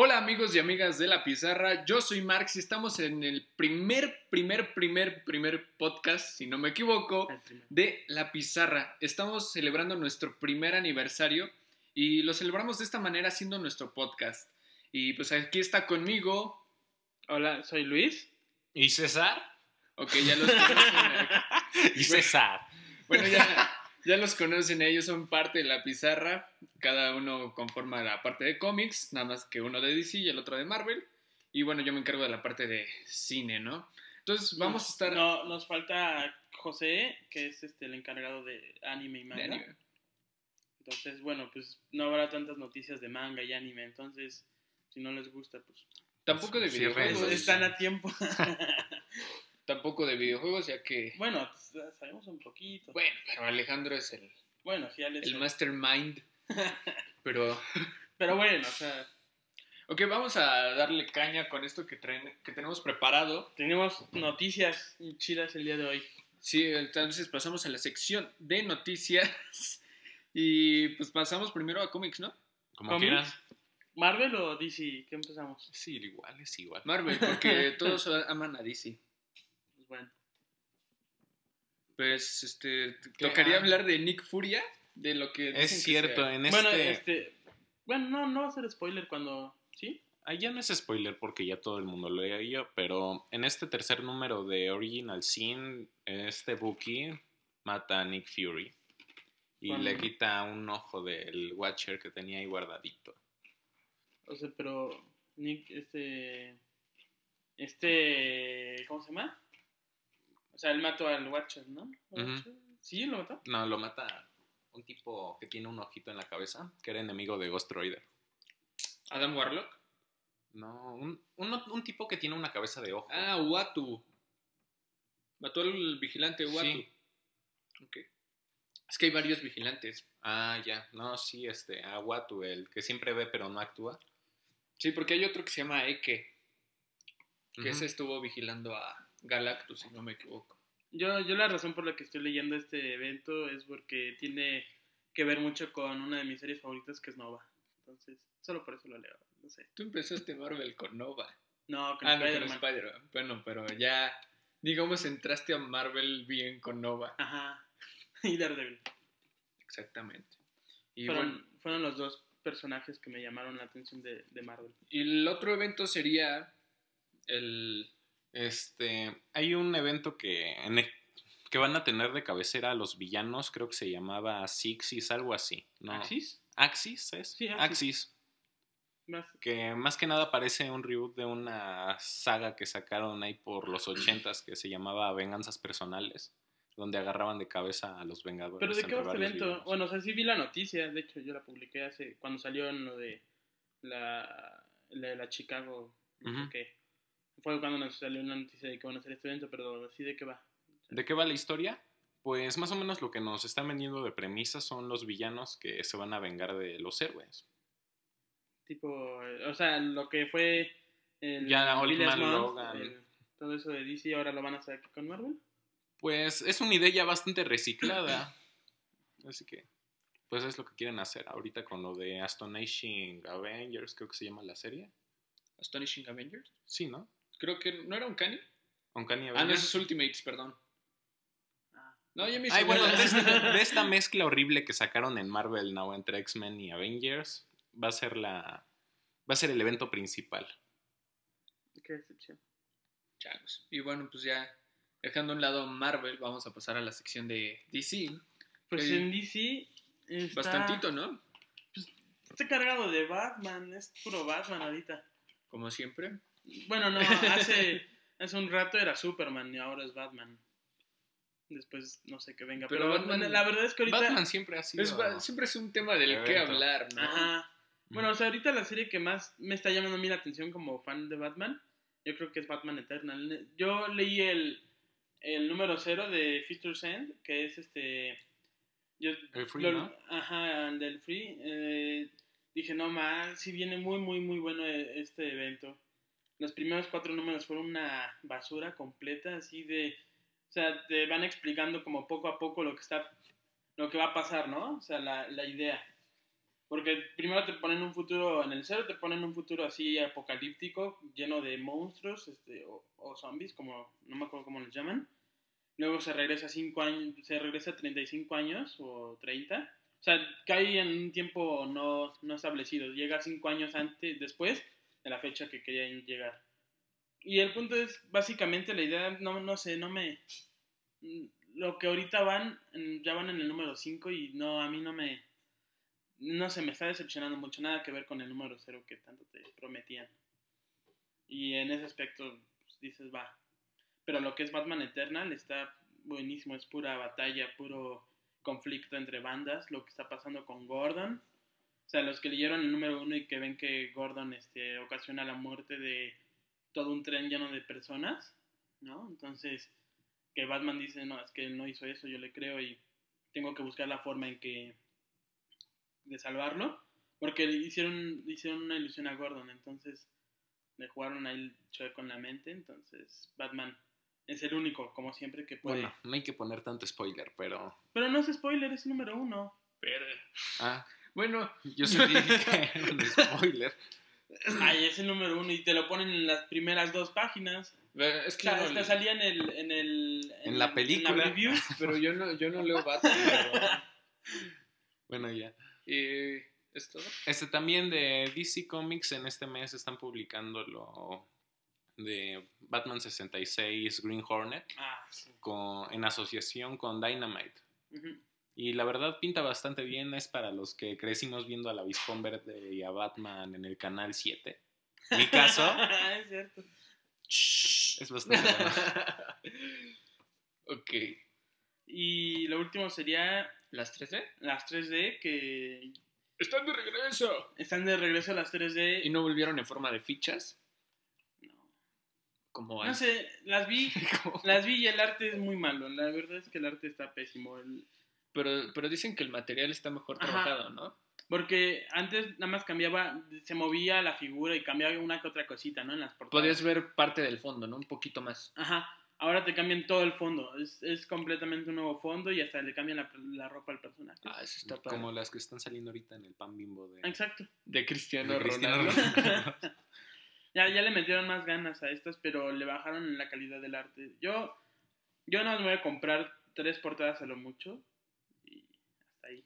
Hola amigos y amigas de La Pizarra, yo soy Marx y estamos en el primer podcast, si no me equivoco, de La Pizarra. Estamos celebrando nuestro primer aniversario y lo celebramos de esta manera haciendo nuestro podcast. Y pues aquí está conmigo. Hola, soy Luis. ¿Y César? Ok, ya los conocen. ¿Y César? Bueno, ya los conocen, ellos son parte de La Pizarra. Cada uno conforma la parte de cómics, nada más que uno de DC y el otro de Marvel. Y bueno, yo me encargo de la parte de cine, ¿no? Entonces vamos a estar... No, nos falta José, que es el encargado de anime y manga. Anime. Entonces, bueno, pues no habrá tantas noticias de manga y anime. Entonces, si no les gusta, pues... Tampoco de videojuegos. Están a tiempo. Tampoco de videojuegos, ya que... Bueno, sabemos un poquito. Bueno, pero Alejandro es el mastermind. Pero bueno, o sea... Ok, vamos a darle caña con esto que tenemos preparado. Tenemos noticias chidas el día de hoy. Sí, entonces pasamos a la sección de noticias. Y pues pasamos primero a cómics, ¿no? Como quieran. ¿Marvel o DC? ¿Qué empezamos? Sí, es igual. Marvel, porque todos aman a DC. Pues bueno. Pues, tocaría hablar de Nick Furia, de lo que... Es cierto, Bueno, no va a ser spoiler cuando... ¿Sí? Ya no es spoiler porque ya todo el mundo lo leía, pero en este tercer número de Original Sin, Bucky mata a Nick Fury y le quita un ojo del Watcher que tenía ahí guardadito. O sea, pero Nick, ¿cómo se llama? O sea, él mató al Watcher, ¿no? Uh-huh. ¿Sí? ¿Lo mató? No, lo mata un tipo que tiene un ojito en la cabeza, que era enemigo de Ghost Rider. ¿Adam Warlock? No, un tipo que tiene una cabeza de ojo. Ah, Uatu. Mató al vigilante Uatu. Sí. Ok. Es que hay varios vigilantes. Ah, ya. No, sí, a Uatu, el que siempre ve pero no actúa. Sí, porque hay otro que se llama Eke, que Uh-huh. ese estuvo vigilando a Galactus, si no me equivoco. Yo la razón por la que estoy leyendo este evento es porque tiene que ver mucho con una de mis series favoritas, que es Nova. Entonces, solo por eso lo leo, no sé. Tú empezaste Marvel con Nova. No, con Spider-Man. Con Spider-Man. Bueno, pero ya, digamos, entraste a Marvel bien con Nova. Ajá. Y Daredevil. Exactamente. Y fueron los dos personajes que me llamaron la atención de Marvel. Y el otro evento sería hay un evento que van a tener de cabecera a los villanos, creo que se llamaba Sixis, algo así, ¿no? ¿Axis? ¿Axis es? Sí, Axis. Que más que nada parece un reboot de una saga que sacaron ahí por los 80s que se llamaba Venganzas Personales, donde agarraban de cabeza a los Vengadores. ¿Pero de qué va este evento? Villanos. Bueno, o sea, sí vi la noticia, de hecho yo la publiqué cuando salió en lo de la Chicago, Uh-huh. que fue cuando nos salió una noticia de que van a hacer este evento, pero sí, ¿de qué va? ¿De qué va la historia? Pues más o menos lo que nos están vendiendo de premisa son los villanos que se van a vengar de los héroes. Tipo, o sea, lo que fue Old Man Logan, todo eso de DC, ahora lo van a hacer aquí con Marvel. Pues es una idea ya bastante reciclada. Así que, pues es lo que quieren hacer ahorita con lo de Astonishing Avengers, creo que se llama la serie. ¿Astonishing Avengers? Sí, ¿no? Creo que no era Uncanny. Uncanny Avengers. Avengers. No, eso es Ultimates, perdón. No, ya me hice. Ay, bueno, de esta mezcla horrible que sacaron en Marvel Now entre X-Men y Avengers, va a ser el evento principal. Qué decepción. Chagos. Y bueno, pues ya dejando a un lado Marvel, vamos a pasar a la sección de DC. Pues en DC está... Bastantito, ¿no? Pues está cargado de Batman, es puro Batman ahorita. Como siempre. Bueno, no, hace un rato era Superman y ahora es Batman. Después no sé qué venga. Pero Batman, la verdad es que ahorita... Batman siempre ha sido... siempre es un tema del que hablar, ¿no? Ajá. Bueno, o sea, ahorita la serie que más me está llamando a mí la atención como fan de Batman, yo creo que es Batman Eternal. Yo leí el número 0 de Future's End, que es el Free, ¿no? Ajá, el del Free. Dije, no más, sí viene muy, muy, muy bueno este evento. Los primeros 4 números fueron una basura completa, así de... O sea, te van explicando como poco a poco lo que va a pasar, ¿no? O sea, la idea. Porque primero te ponen un futuro, en el 0 te ponen un futuro así apocalíptico, lleno de monstruos o zombies, como no me acuerdo cómo les llaman. Luego se regresa 5 años, se regresa 35 años o 30. O sea, cae en un tiempo no establecido. Llega 5 años después de la fecha que querían llegar. Y el punto es, básicamente, la idea, no sé, lo que ahorita ya van en el número 5 y a mí no sé, me está decepcionando mucho. Nada que ver con el número 0 que tanto te prometían. Y en ese aspecto, pues, dices, va. Pero lo que es Batman Eternal está buenísimo, es pura batalla, puro conflicto entre bandas, lo que está pasando con Gordon. O sea, los que leyeron el número 1 y que ven que Gordon ocasiona la muerte de todo un tren lleno de personas, ¿no? Entonces, que Batman dice, no, es que él no hizo eso, yo le creo y tengo que buscar la forma de salvarlo, porque le hicieron una ilusión a Gordon, entonces le jugaron ahí el chueco en la mente, entonces Batman es el único, como siempre, que puede. Bueno, no hay que poner tanto spoiler, pero... Pero no es spoiler, es el número 1. Pero... bueno, yo sentí que era un spoiler. Ay, es el número 1 y te lo ponen en las primeras 2 páginas. Es que hasta salía en la película. En la review. Pero yo no leo Batman. Pero... bueno, ya. ¿Es todo? También de DC Comics en este mes están publicando lo de Batman 66 Green Hornet sí. en asociación con Dynamite. Uh-huh. Y la verdad pinta bastante bien, es para los que crecimos viendo a la Avispón Verde y a Batman en el canal 7. En mi caso. Es cierto. Es bastante bueno. Ok. Y lo último sería... ¿Las 3D? Las 3D que... ¡Están de regreso! Están de regreso las 3D. ¿Y no volvieron en forma de fichas? No. Como no sé, las vi y el arte es muy malo. La verdad es que el arte está pésimo. Pero dicen que el material está mejor trabajado, ¿no? Porque antes nada más se movía la figura y cambiaba una que otra cosita, ¿no? En las portadas. Podías ver parte del fondo, ¿no? Un poquito más. Ajá. Ahora te cambian todo el fondo. Es completamente un nuevo fondo y hasta le cambian la ropa al personaje. Eso está padre. Como las que están saliendo ahorita en el pan Bimbo de... Exacto. De Cristiano Ronaldo. Ya le metieron más ganas a estas, pero le bajaron en la calidad del arte. Yo no me voy a comprar 3 portadas a lo mucho. Y hasta ahí.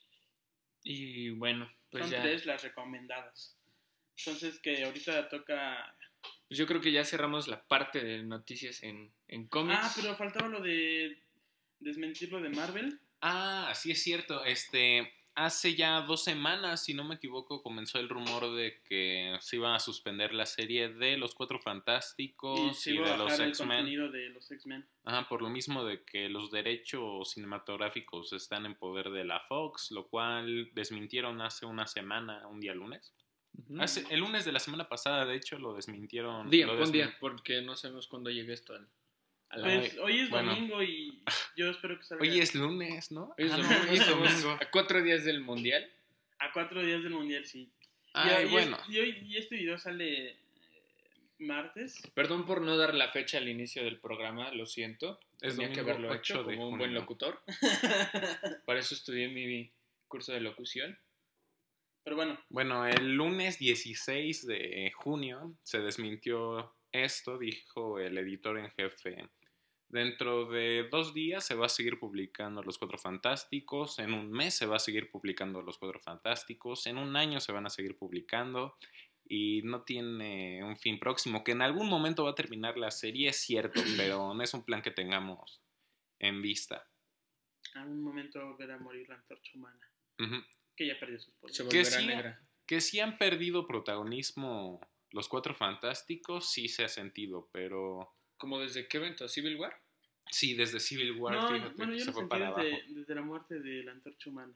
Y bueno, pues son ya. 3 las recomendadas. Entonces que ahorita toca... Pues yo creo que ya cerramos la parte de noticias en cómics. Pero faltaba lo de desmentir lo de Marvel. Sí es cierto. Hace ya 2 semanas, si no me equivoco, comenzó el rumor de que se iba a suspender la serie de los 4 Fantásticos y de los X-Men. X-Men. El contenido de los X-Men. Por lo mismo de que los derechos cinematográficos están en poder de la Fox, lo cual desmintieron hace una semana, un día lunes. Uh-huh. El lunes de la semana pasada, de hecho, lo desmintieron. Un día, porque no sabemos cuándo llegue esto Pues hoy es domingo y yo espero que salga. Hoy es lunes, ¿no? Hoy es domingo. ¿A 4 días del Mundial? A 4 días del Mundial, sí. Bueno. Y este video sale martes. Perdón por no dar la fecha al inicio del programa, lo siento. Tenía que haberlo hecho como un buen locutor. Para eso estudié mi curso de locución. Pero bueno. Bueno, el lunes 16 de junio se desmintió esto, dijo el editor en jefe. Dentro de 2 días se va a seguir publicando Los 4 Fantásticos, en un mes se va a seguir publicando Los 4 Fantásticos, en un año se van a seguir publicando y no tiene un fin próximo, que en algún momento va a terminar la serie, es cierto, pero no es un plan que tengamos en vista. En algún momento verá morir la Antorcha Humana. Uh-huh. Que ya perdió sus poderes. Se volverá negra. Que sí han perdido protagonismo Los 4 Fantásticos, sí se ha sentido, pero... ¿Como desde qué evento? ¿Civil War? Sí, desde Civil War, fíjate, bueno, yo se lo fue sentí para abajo. Desde la muerte de la Antorcha Humana.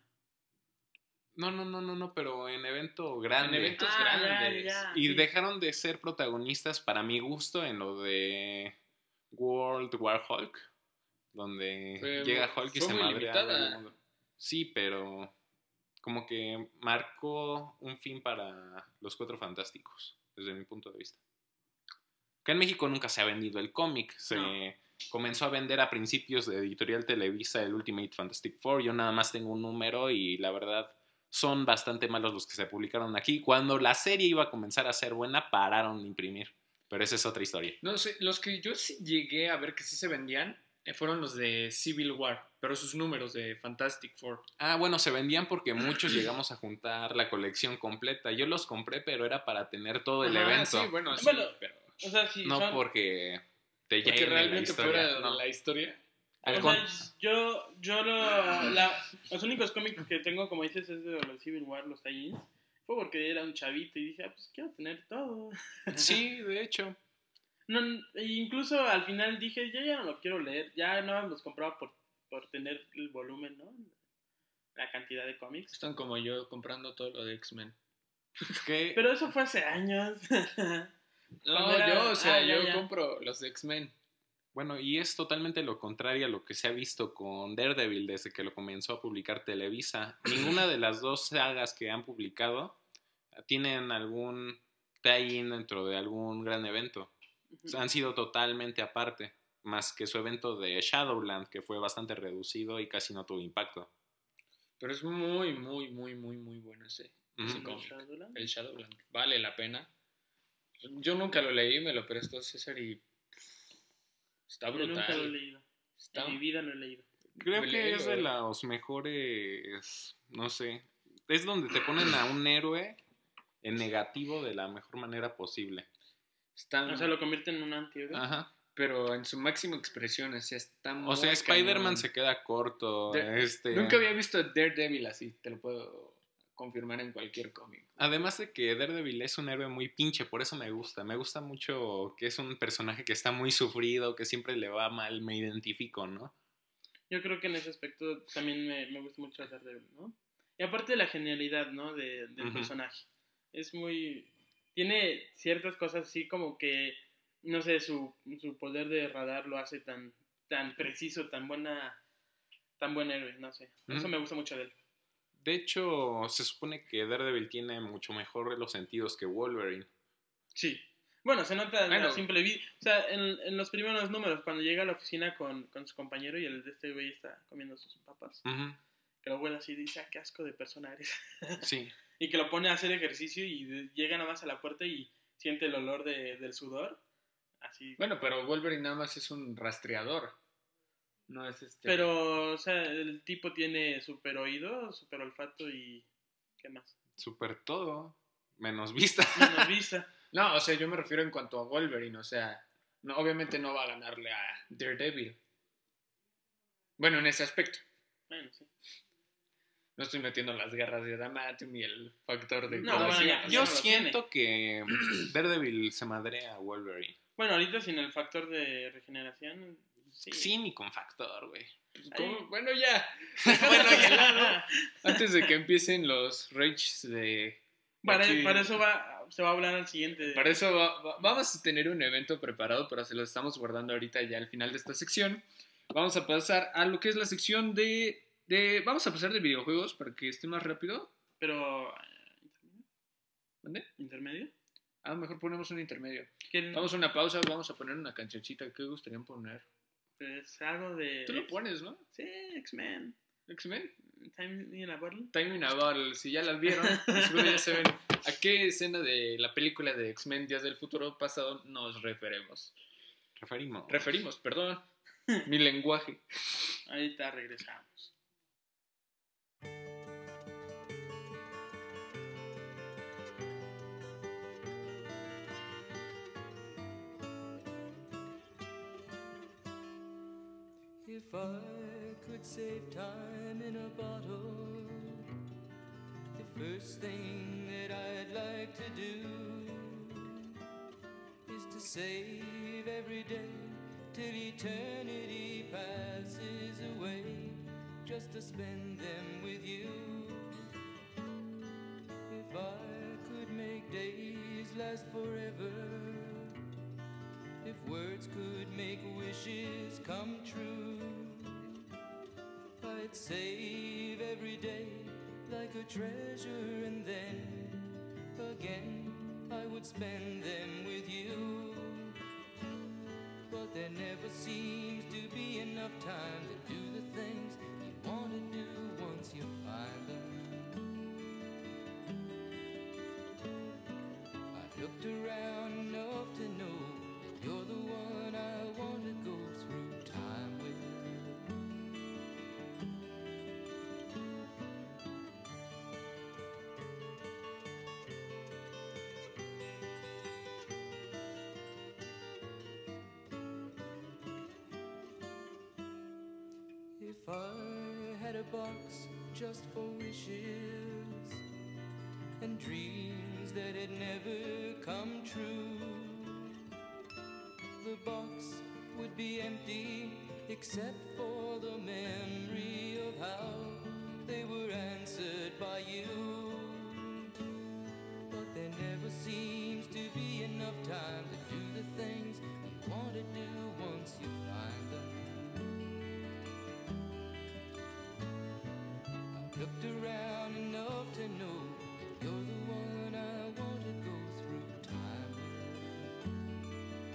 No, pero en evento grande. En eventos grandes. Ya, y sí. Dejaron de ser protagonistas, para mi gusto, en lo de World War Hulk, donde llega Hulk y se madrea. Sí, pero como que marcó un fin para Los 4 Fantásticos, desde mi punto de vista. Acá en México nunca se ha vendido el cómic, comenzó a vender a principios de Editorial Televisa el Ultimate Fantastic Four. Yo nada más tengo un número y la verdad son bastante malos los que se publicaron aquí. Cuando la serie iba a comenzar a ser buena, pararon de imprimir. Pero esa es otra historia. No sé, los que yo sí llegué a ver que sí se vendían fueron los de Civil War, pero sus números de Fantastic Four. Ah, bueno, se vendían porque muchos llegamos a juntar la colección completa. Yo los compré, pero era para tener todo el evento. Sí, bueno, sí, Bueno, pero... O sea, sí, No son- porque te Porque llene la realmente historia. fuera No. la historia. Al O con- sea, los únicos cómics que tengo, como dices, es de los Civil War, los tie fue porque era un chavito y dije, pues quiero tener todo. Sí, de hecho. No, incluso al final dije, yo ya no lo quiero leer, ya no los compraba por tener el volumen, ¿no? La cantidad de cómics. Están como yo comprando todo lo de X-Men. ¿Qué? Pero eso fue hace años. No, era- yo, o sea, ya, yo ya. compro los de X-Men. Bueno, y es totalmente lo contrario a lo que se ha visto con Daredevil desde que lo comenzó a publicar Televisa. Ninguna de las dos sagas que han publicado tienen algún tie-in dentro de algún gran evento. O sea, han sido totalmente aparte, más que su evento de Shadowland, que fue bastante reducido y casi no tuvo impacto. Pero es muy, muy, muy, muy, muy bueno ese Ujú. cómic. Shadowland. El Shadowland. Vale la pena. Yo nunca lo leí, me lo prestó César y está Yo brutal. nunca lo he leído. Está... En mi vida lo he leído. Creo que Léelo, es de los mejores, no sé, es donde te ponen a un héroe en negativo de la mejor manera posible. está... O sea, lo convierte en un antihéroe. Ajá. Pero en su máxima expresión, o sea, está muy O sea, Spider-Man cañón. se queda corto. Nunca había visto Daredevil así, te lo puedo confirmar en cualquier cómic. Además de que Daredevil es un héroe muy pinche, por eso me gusta. Me gusta mucho que es un personaje que está muy sufrido, que siempre le va mal, me identifico, ¿no? Yo creo que en ese aspecto también me gusta mucho Daredevil, ¿no? Y aparte de la genialidad, ¿no? Del Ujú. personaje. Es muy... Tiene ciertas cosas así como que, no sé, su poder de radar lo hace tan preciso, tan buen héroe, no sé. Eso Ujú. me gusta mucho de él. De hecho, se supone que Daredevil tiene mucho mejor los sentidos que Wolverine. Sí. Bueno, se nota Bueno. a simple vista. O sea, en los primeros números, cuando llega a la oficina con su compañero y el de este güey está comiendo sus papas, Ujú. que lo huele así y dice, qué asco de persona eres. Sí. Y que lo pone a hacer ejercicio y llega nada más a la puerta y siente el olor del sudor. Así. Bueno, pero Wolverine nada más es un rastreador. No es Pero, o sea, el tipo tiene super oído, super olfato y... ¿Qué más? Super todo, menos vista. Menos vista. No, o sea, yo me refiero en cuanto a Wolverine, o sea, no, obviamente no va a ganarle a Daredevil. Bueno, en ese aspecto. Bueno, sí. No estoy metiendo las garras de Adamantium y el factor de... No, curación. bueno, ya. Yo no lo siento que Daredevil se madrea a Wolverine. Bueno, ahorita sin el factor de regeneración, sí. Sí, ni con factor, güey. ¿Cómo? Bueno, ya. Bueno, ya. Antes de que empiecen los rages de... Para aquí- eso se va a hablar al siguiente. Para eso vamos a tener un evento preparado, pero se lo estamos guardando ahorita ya al final de esta sección. Vamos a pasar a lo que es la sección de vamos a pasar de videojuegos para que esté más rápido. Pero... ¿Dónde? ¿Intermedio? Ah, mejor ponemos un intermedio. ¿Quieren- Vamos a una pausa, vamos a poner una cancioncita. ¿Qué gustarían poner? Pues algo de... Tú lo pones, ¿no? Sí, X-Men. X-Men. Time in a Bottle. Time in a Bottle. Si ya las vieron, seguro ya saben a qué escena de la película de X-Men Días del Futuro Pasado nos referimos, perdón. Mi lenguaje. Ahorita regresamos. If I could save time in a bottle, the first thing that I'd like to do is to save every day till eternity passes away, just to spend them with you. If I could make days last forever, if words could make wishes come true, I'd save every day like a treasure, and then again I would spend them with you. But there never seems to be enough time to do the things you want to do once you find them. looked around enough to know that you're the one I want to go through time with. If I had a box just for wishes and dreams that had never come true, the box would be empty except for the memory of how they were answered by you. But there never seems to be enough time to do the things you want to do once you find them. I've looked around enough to know you're the one I want to go through time with.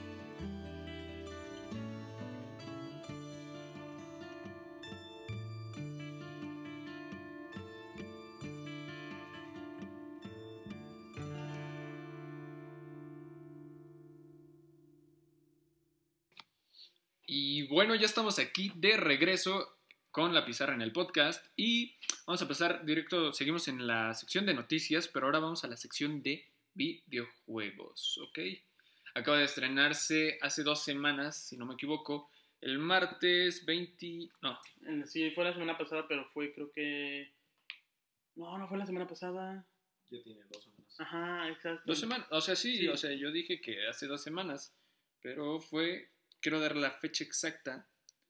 Y bueno, ya estamos aquí de regreso con la pizarra en el podcast y vamos a pasar directo, seguimos en la sección de noticias, pero ahora vamos a la sección de videojuegos, ¿ok? Acaba de estrenarse hace 2 semanas, si no me equivoco, el martes 20... No, Sí, fue la semana pasada, pero fue creo que... No fue la semana pasada. Ya tiene 2 semanas. Ajá, exacto. 2 semanas, o sea, sí, Sí. o sea, yo dije que hace 2 semanas, pero fue, quiero dar la fecha exacta.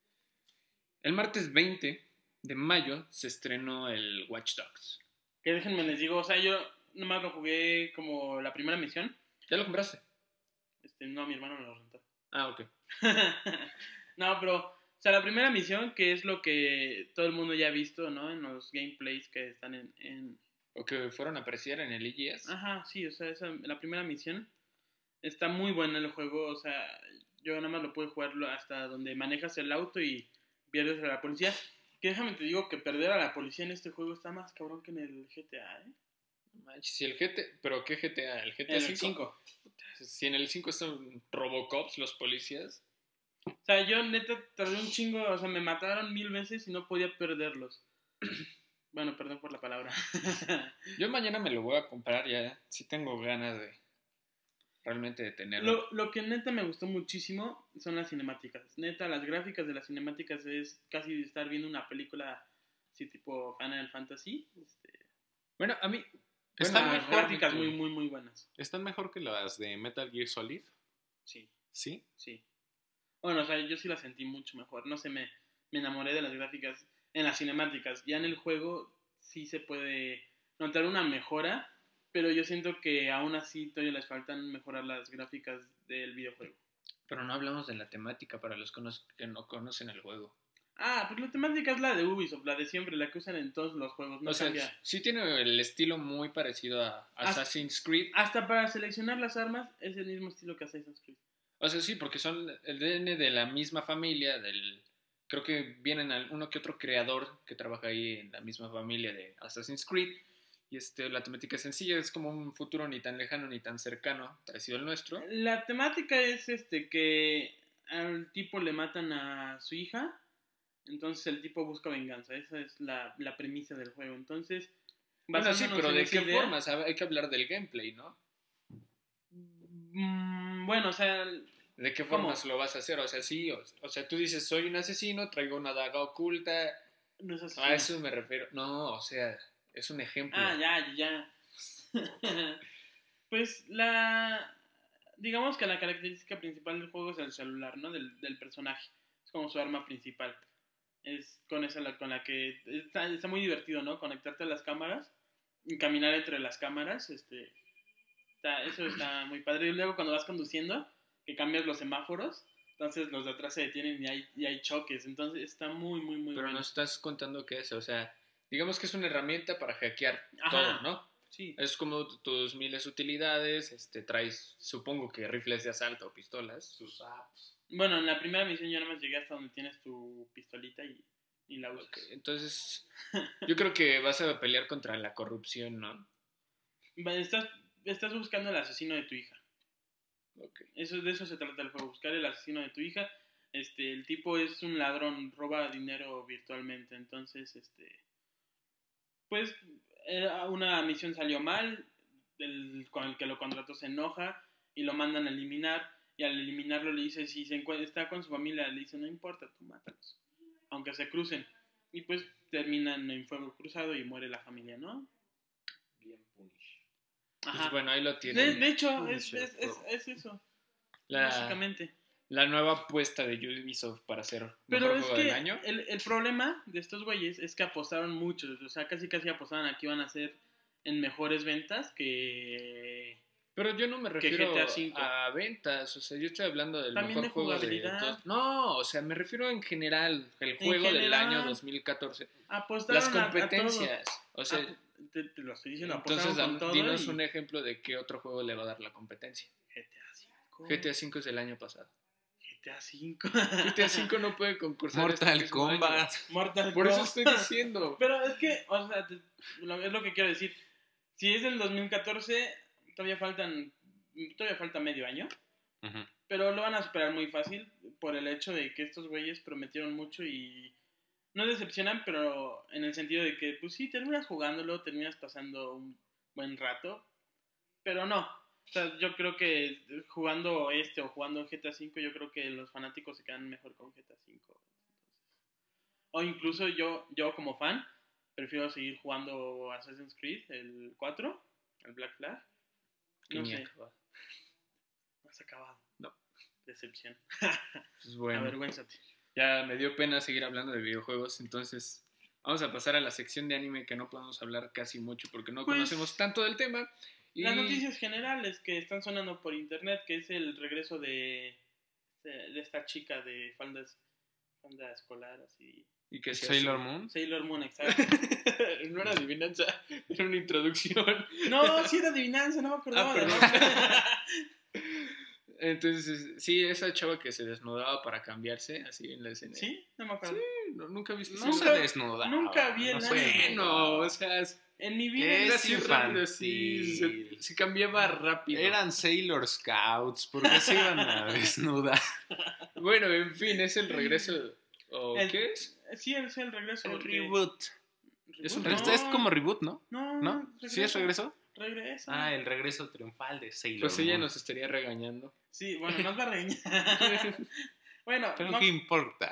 El martes 20 de mayo se estrenó el Watch Dogs. Que déjenme les digo, o sea, yo nomás lo jugué como la primera misión. ¿Ya lo compraste? No, mi hermano me lo rentó. Ah, ok. No, pero, o sea, la primera misión, que es lo que todo el mundo ya ha visto, ¿no? En los gameplays que están en... O que fueron a apreciar en el EGS. Ajá, sí, o sea, la primera misión está muy buena el juego, o sea, yo nada más lo pude jugarlo hasta donde manejas el auto y pierdes a la policía. Que déjame te digo que perder a la policía en este juego está más cabrón que en el GTA, ¿eh? Manches, si el GTA, ¿pero qué GTA? ¿El GTA En el 5? Si en el 5 son Robocops los policías. O sea, yo neta tardé un chingo, o sea, me mataron 1000 veces y no podía perderlos. Bueno, perdón por la palabra. Yo mañana me lo voy a comprar ya. Sí tengo ganas de realmente de tenerlo. Lo que neta me gustó muchísimo son las cinemáticas. Neta, las gráficas de las cinemáticas es casi estar viendo una película así tipo Final Fantasy. Bueno, a mí... Están Las mejor gráficas que- muy, muy, muy buenas. ¿Están mejor que las de Metal Gear Solid? Sí, ¿Sí? sí. Bueno, o sea, yo sí las sentí mucho mejor. No sé, me enamoré de las gráficas en las cinemáticas. Ya en el juego sí se puede notar una mejora, pero yo siento que aún así todavía les faltan mejorar las gráficas del videojuego. Pero no hablamos de la temática para los que no conocen el juego. Ah, pues la temática es la de Ubisoft, la de siempre, la que usan en todos los juegos. No O sea, cambia. sí tiene el estilo muy parecido a Assassin's Creed. Hasta para seleccionar las armas es el mismo estilo que Assassin's Creed. O sea, sí, porque son el DN de la misma familia, creo que vienen uno que otro creador que trabaja ahí en la misma familia de Assassin's Creed. Y la temática es sencilla, es como un futuro ni tan lejano ni tan cercano, parecido al nuestro. La temática es que al tipo le matan a su hija, entonces el tipo busca venganza. Esa es la premisa del juego. Entonces, Bueno, sí, basándonos pero en ¿de esa qué idea- forma? O sea, hay que hablar del gameplay, ¿no? Bueno, o sea, ¿De qué ¿Cómo? formas lo vas a hacer? O sea, sí, o sea, tú dices, soy un asesino, traigo una daga oculta. no es así. A eso me refiero. No, o sea, es un ejemplo. Ah, ya. Pues digamos que la característica principal del juego es el celular, ¿no? Del personaje. Es como su arma principal. Es con esa con la que está muy divertido, ¿no? Conectarte a las cámaras y caminar entre las cámaras. Eso está muy padre. Y luego cuando vas conduciendo, que cambias los semáforos, entonces los de atrás se detienen y hay choques. Entonces está muy, muy, muy Pero bueno. nos estás contando que es, o sea, digamos que es una herramienta para hackear Ajá. todo, ¿no? Sí. Es como tus miles de utilidades, traes, supongo que rifles de asalto o pistolas. Sus apps. Bueno, en la primera misión yo nada más llegué hasta donde tienes tu pistolita y la usas. Ok, entonces, yo creo que vas a pelear contra la corrupción, ¿no? estás buscando el asesino de tu hija. Ok. De eso se trata el juego, buscar el asesino de tu hija. El tipo es un ladrón, roba dinero virtualmente, entonces, pues, una misión salió mal, con el que lo contrató se enoja y lo mandan a eliminar, y al eliminarlo le dice, si está con su familia, le dice, no importa, tú mátalos, aunque se crucen, y pues terminan en fuego cruzado y muere la familia, ¿no? Bien punish. Ajá. Pues bueno, ahí lo tienen. De hecho, Punisher Pro. es eso, básicamente. La nueva apuesta de Ubisoft para hacer Pero mejor es juego que del año. el problema de estos güeyes es que apostaron mucho, o sea, casi apostaban a que iban a ser en mejores ventas que... Pero yo no me refiero GTA V. a ventas, o sea, yo estoy hablando del También mejor de juego jugabilidad. No, o sea, me refiero en general, el juego del general, año 2014. Apostaron Las competencias, a todo. o sea, Te lo estoy diciendo, entonces apostaron con todo. dinos un ejemplo de qué otro juego le va a dar la competencia. GTA GTA V es del año pasado. GTA V. GTA V no puede concursar. Mortal este mismo Kombat. año. Mortal Por eso Kombat. estoy diciendo. Pero es que, o sea, es lo que quiero decir. Si es del 2014, todavía falta medio año. Ujú. Pero lo van a superar muy fácil por el hecho de que estos güeyes prometieron mucho y no decepcionan, pero en el sentido de que, pues sí, terminas jugándolo, terminas pasando un buen rato, pero no. O sea, yo creo que jugando o jugando GTA V, yo creo que los fanáticos se quedan mejor con GTA V. O incluso yo como fan, prefiero seguir jugando Assassin's Creed, el 4, el Black Flag. No sé. No has acabado. No. Decepción. Pues bueno, Avergüénzate. ya me dio pena seguir hablando de videojuegos, entonces vamos a pasar a la sección de anime que no podemos hablar casi mucho porque no Pues, conocemos tanto del tema. Y Las noticias generales que están sonando por internet, que es el regreso de esta chica de falda escolar, así. ¿Y qué se Sailor hace? Moon. Sailor Moon, exacto. No era adivinanza, era una introducción. No, sí era adivinanza, no me acordaba del perdón. nombre. Entonces, sí, esa chava que se desnudaba para cambiarse así en la escena. ¿Sí? No me acuerdo. Nunca viste No se eso. desnudaba. nunca vi el no anime. sé. No, o sea, En mi vida Es era así rápido, infantil. así, se cambiaba rápido. Eran Sailor Scouts. ¿Por qué se iban a desnudar? Bueno, en fin, es el regreso. ¿O qué es? Sí, es el regreso. El porque- reboot. Es un No, Es como reboot, ¿no? No, ¿No? ¿Sí es regreso? Regresa. Ah, el regreso triunfal de Sailor Pues ella Moon. nos estaría regañando. Sí, bueno, nos va a regañar. Bueno, Pero no- ¿qué importa?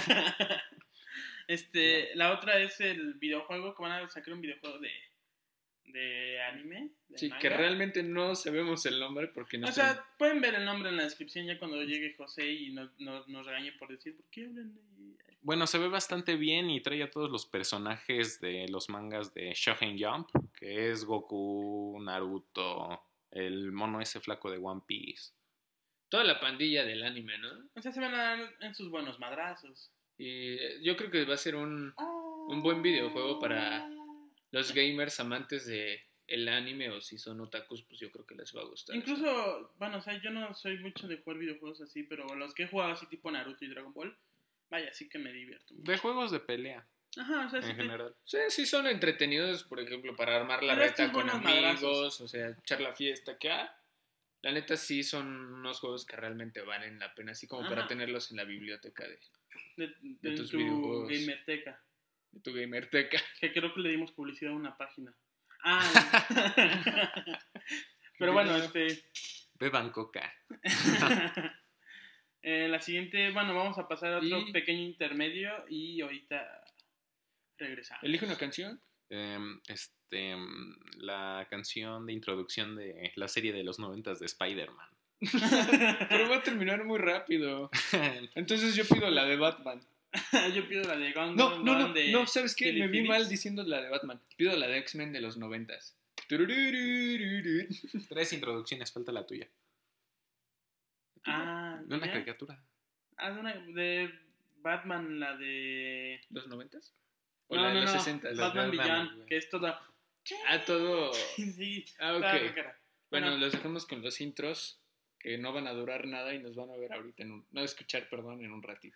la otra es el videojuego, que van a sacar un videojuego de anime. De Sí, manga. que realmente no sabemos el nombre porque no O sé. sea, pueden ver el nombre en la descripción ya cuando llegue José y nos regañe por decir, ¿por qué hablan de...? Bueno, se ve bastante bien y trae a todos los personajes de los mangas de Shonen Jump, que es Goku, Naruto, el mono ese flaco de One Piece. Toda la pandilla del anime, ¿no? O sea, se van a dar en sus buenos madrazos. Y yo creo que va a ser un buen videojuego para los gamers amantes de el anime, o si son otakus, pues yo creo que les va a gustar. Incluso, bueno, o sea, yo no soy mucho de jugar videojuegos así, pero los que he jugado así tipo Naruto y Dragon Ball, vaya, sí que me divierto mucho. De juegos de pelea, Ajá, o sea, sí en te- general. Sí, sí son entretenidos, por ejemplo, para armar la Pero reta estos con buenos amigos, madrazos. o sea, echar la fiesta, que la neta sí son unos juegos que realmente valen la pena, así como para Ajá. tenerlos en la biblioteca de de tus tu videojuegos. gamerteca. tu gamerteca. Que creo que le dimos publicidad a una página. Ah, pero bueno, Beban coca. la siguiente, bueno, vamos a pasar a otro Y- pequeño intermedio y ahorita regresamos. Elige una canción. La canción de introducción de la serie de los 90s de Spider-Man. Pero va a terminar muy rápido. Entonces yo pido la de Batman. Yo pido la de Gone No, Gone no, no, Gone de no, ¿sabes qué? Kelly Me vi Phillips. mal diciendo la de Batman. Pido la de X-Men de los 90s. Turururururu. 3 introducciones, falta la tuya. De una ¿ya? caricatura. De Batman, la de... ¿Los 90s? ¿O la de los 60s? La- Batman de Villan, Batman, que es toda... Todo... Sí, Ah, está ok. bien cara. Bueno, los dejamos con los intros que no van a durar nada y nos van a ver ahorita no escuchar, perdón, en un ratito.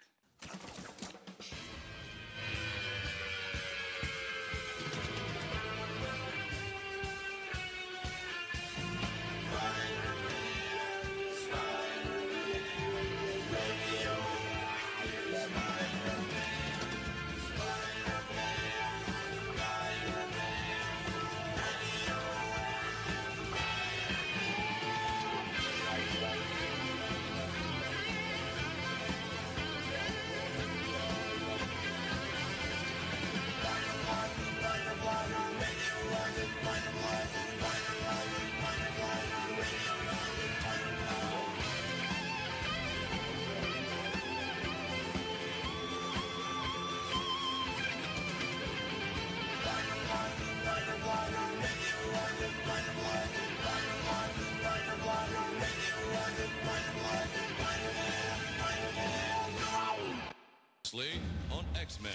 previously on X-Men.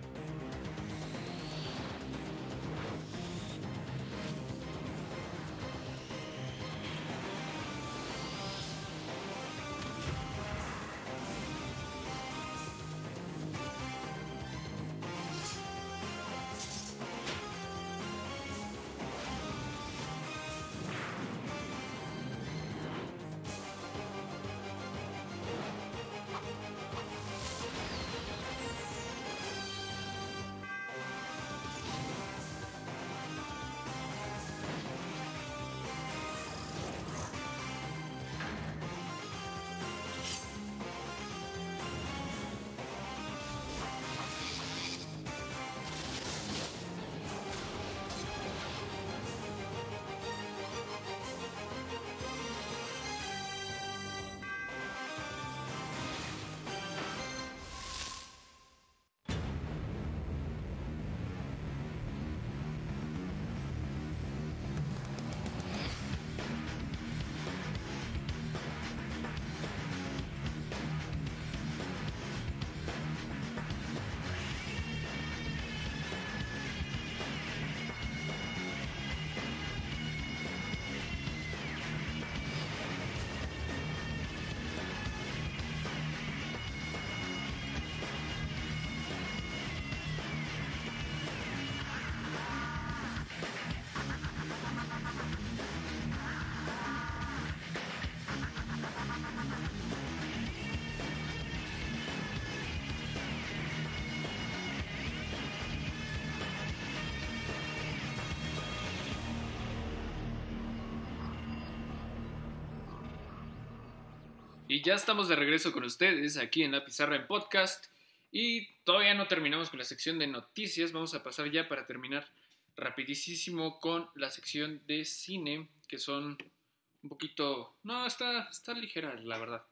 Y ya estamos de regreso con ustedes aquí en La Pizarra en Podcast. Y todavía no terminamos con la sección de noticias. Vamos a pasar ya para terminar rapidísimo con la sección de cine, que son un poquito... No, está ligera, la verdad.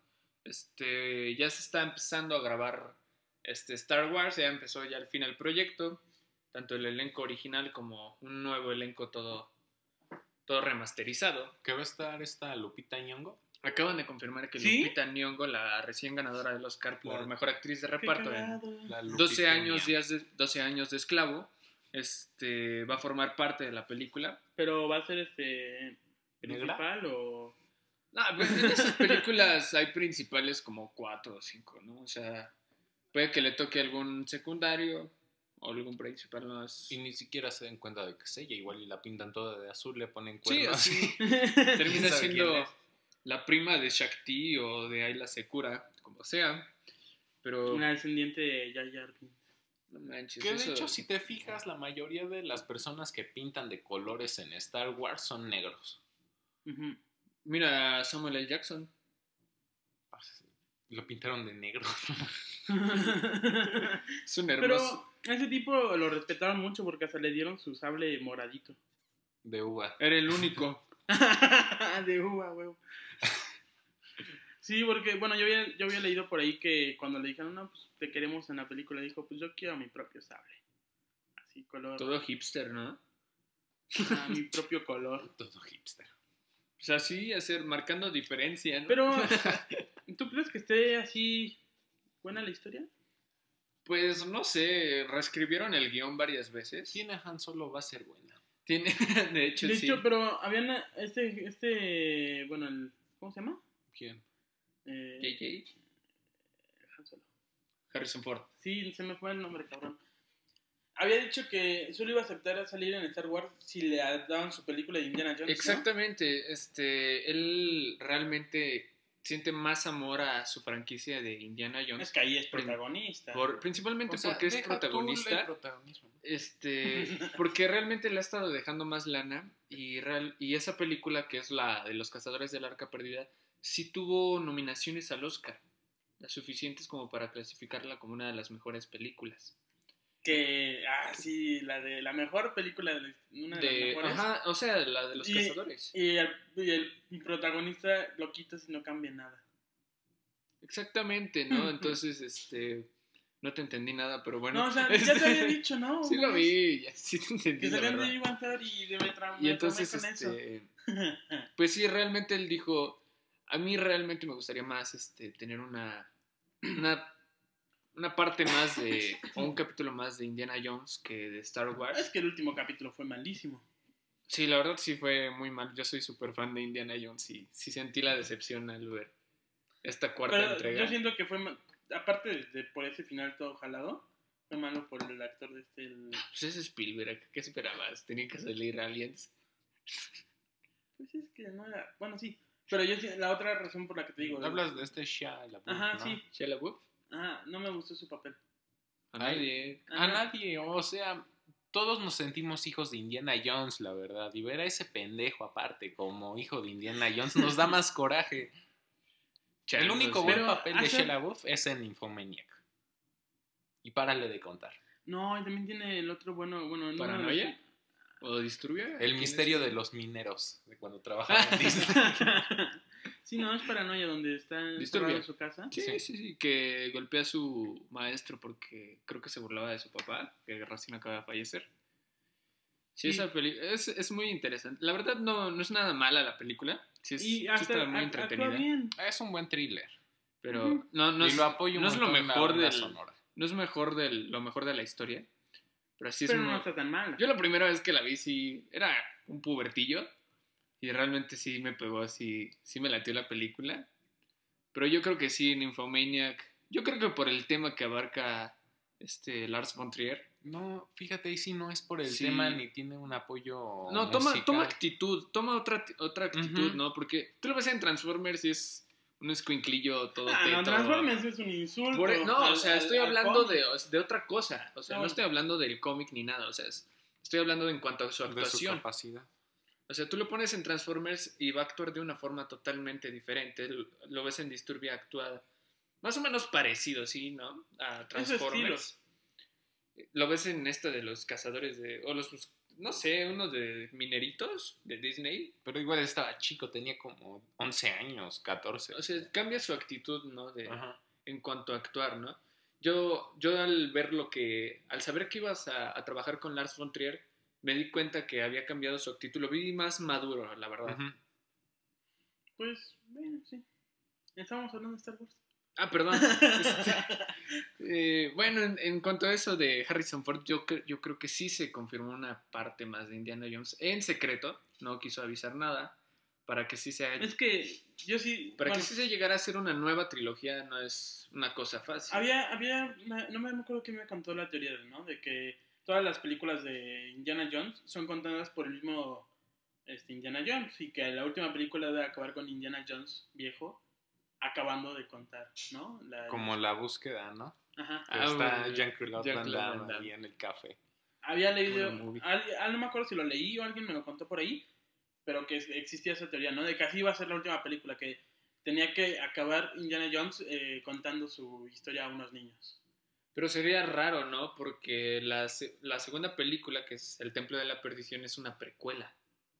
Ya se está empezando a grabar Star Wars. Ya empezó ya al fin el proyecto. Tanto el elenco original como un nuevo elenco todo remasterizado. ¿Qué va a estar esta Lupita Nyong'o? Acaban de confirmar que ¿Sí? Lupita Nyong'o, la recién ganadora del Oscar por Claro. Mejor Actriz de Qué Reparto cagado. en La 12 años, Lupiteña. 12 años de esclavo, va a formar parte de la película. Pero va a ser ¿Negra? principal o... No, pues en esas películas hay principales como 4 o 5, ¿no? O sea, puede que le toque algún secundario o algún principal más. Y ni siquiera se den cuenta de que es ella. Igual y la pintan toda de azul, le ponen Sí, cuernos. así ¿Quién termina sabe siendo quién es? la prima de Shakti o de Ayla Secura, como sea. Pero Una descendiente de Jar Jar Binks. no manches, Que de eso- hecho, si te fijas, la mayoría de las personas que pintan de colores en Star Wars son negros. Ujú. Mira, Samuel L. Jackson. Lo pintaron de negro. Es un hermoso. Pero ese tipo lo respetaron mucho porque hasta le dieron su sable moradito. De uva. Era el único. De uva, huevo. Sí, porque, bueno, yo había leído por ahí que cuando le dijeron, no, pues te queremos en la película, dijo, pues yo quiero mi propio sable. Así, color. Todo hipster, ¿no? Mi propio color. Todo hipster. O sea, sí, marcando diferencia, ¿no? Pero, ¿tú crees que esté así buena la historia? Pues no sé, reescribieron el guión varias veces. Tiene Han Solo, va a ser buena. Tiene, de hecho, De sí. hecho, pero habían bueno, ¿cómo se llama? ¿Quién? JJ, Han Solo. Harrison Ford. Sí, se me fue el nombre, cabrón. Había dicho que solo iba a aceptar a salir en Star Wars si le daban su película de Indiana Jones, ¿no? Exactamente, él realmente siente más amor a su franquicia de Indiana Es Jones. que ahí es protagonista. Principalmente O sea, porque es deja tú el protagonista. protagonismo, ¿no? Porque realmente le ha estado dejando más lana y esa película, que es la de los Cazadores del Arca Perdida, sí tuvo nominaciones al Oscar, las suficientes como para clasificarla como una de las mejores películas. Sí, la mejor película, una de las mejores. Ajá, o sea, la de los Cazadores. Y el protagonista lo quita si no cambia nada. Exactamente, ¿no? Entonces, no te entendí nada, pero bueno. No, o sea, ya te había dicho, ¿no? Sí lo vi, ya, sí te entendí, Que la salían de verdad. Ivan Thor y de Y entonces, con eso. pues sí, realmente él dijo, a mí realmente me gustaría más tener una una parte más o un capítulo más de Indiana Jones que de Star Wars. Es que el último capítulo fue malísimo. Sí, la verdad sí fue muy mal. Yo soy súper fan de Indiana Jones y sí sentí la decepción al ver esta cuarta Pero entrega. yo siento que fue, aparte de por ese final todo jalado, fue malo por el actor de Pues es Spielberg, ¿qué esperabas? Tenía que salir Aliens. Pues es que no era, bueno, sí, pero la otra razón por la que te digo. Hablas de este Shia LaBeouf, Ajá, ¿no? sí. Shia LaBeouf. Ajá, no me gustó su papel. A nadie. A nadie, o sea, todos nos sentimos hijos de Indiana Jones, la verdad. Y ver a ese pendejo aparte como hijo de Indiana Jones nos da más coraje. El único buen papel de Shia LaBeouf es en Nymphomaniac. Y párale de contar. No, y también tiene el otro bueno. No, ¿Paranoia? ¿O Disturbia? El misterio de los mineros, de cuando trabajaban en Disney. Sí, no, es Paranoia, donde está Disturbia en su casa. Sí, que golpea a su maestro porque creo que se burlaba de su papá, que recién acaba de fallecer. Sí, esa película es muy interesante. La verdad no es nada mala la película. Sí, sí está muy entretenida. Bien. Es un buen thriller. Pero no Y es, lo apoyo no es lo mejor sonora. No es lo mejor de la historia. Pero sí pero es no está tan mal. Yo la primera vez que la vi sí era un pubertillo. Y realmente sí me pegó, sí me latió la película. Pero yo creo que sí, Nymphomaniac. Yo creo que por el tema que abarca Lars von Trier. No, fíjate, ahí sí no es por el tema ni tiene un apoyo. No, toma actitud, toma otra actitud, ¿no? Porque tú lo ves en Transformers y es un escuinclillo todo teto. No, Transformers es un insulto. Estoy hablando de otra cosa. O sea, no estoy hablando del cómic ni nada. O sea, estoy hablando en cuanto a su actuación. De su capacidad. O sea, tú lo pones en Transformers y va a actuar de una forma totalmente diferente. Lo ves en Disturbia actuada más o menos parecido, ¿sí? ¿No? A Transformers. Lo ves en de los cazadores no sé, unos de mineritos de Disney. Pero igual estaba chico, tenía como 11 años, 14. O sea, cambia su actitud, ¿no? En cuanto a actuar, ¿no? Yo al saber que ibas a trabajar con Lars von Trier, me di cuenta que había cambiado su actitud. Lo vi más maduro, la verdad. Pues, bueno, sí. Estábamos hablando de Star Wars. Ah, perdón. Bueno, en cuanto a eso de Harrison Ford, yo creo que sí se confirmó una parte más de Indiana Jones en secreto. No quiso avisar nada para que sí sea. Es que yo sí. Para que sí se llegara a hacer una nueva trilogía no es una cosa fácil. No me acuerdo quién me contó la teoría, ¿no? De que todas las películas de Indiana Jones son contadas por el mismo Indiana Jones y que la última película debe acabar con Indiana Jones viejo acabando de contar, ¿no? Como la búsqueda, ¿no? Ajá. Que está Jean-Claude Van Damme ahí en el café. Había leído, no me acuerdo si lo leí o alguien me lo contó por ahí, pero que existía esa teoría, ¿no? De que así iba a ser la última película, que tenía que acabar Indiana Jones contando su historia a unos niños. Pero sería raro, ¿no? Porque la segunda película, que es El Templo de la Perdición, es una precuela.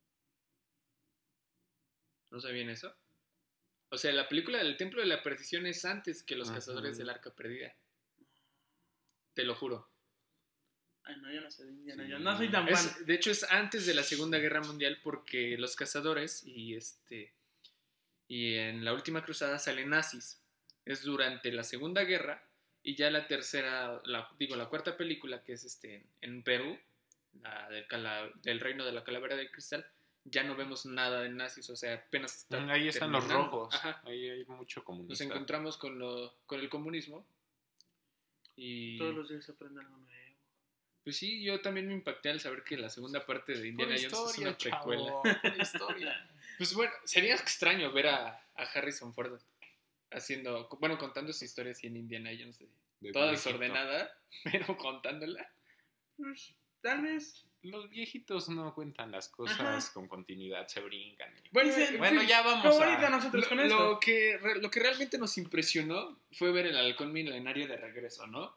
¿No sabían eso? O sea, la película del Templo de la Perdición es antes que Los Cazadores del Arca Perdida. Te lo juro. Ay, no, yo no sé de Indiana Jones. No soy tan fan. De hecho, es antes de la Segunda Guerra Mundial porque los cazadores y en la Última Cruzada salen nazis. Es durante la Segunda Guerra y ya la tercera, la cuarta película, que es en Perú, la del Reino de la Calavera de Cristal, ya no vemos nada de nazis, o sea, apenas está ahí están los rojos. Ajá. Ahí hay mucho comunista. Nos encontramos con el comunismo y todos los días se aprende algo nuevo. Pues sí, yo también me impacté al saber que la segunda parte de Indiana Jones es una precuela. Por historia. Pues bueno, sería extraño ver a Harrison Ford contando su historia así en Indiana Jones, toda desordenada, pero contándola. Pues, tal vez. Los viejitos no cuentan las cosas con continuidad, se brincan. Bueno, ya vamos a nosotros con esto. Lo que realmente nos impresionó fue ver el halcón milenario de regreso, ¿no?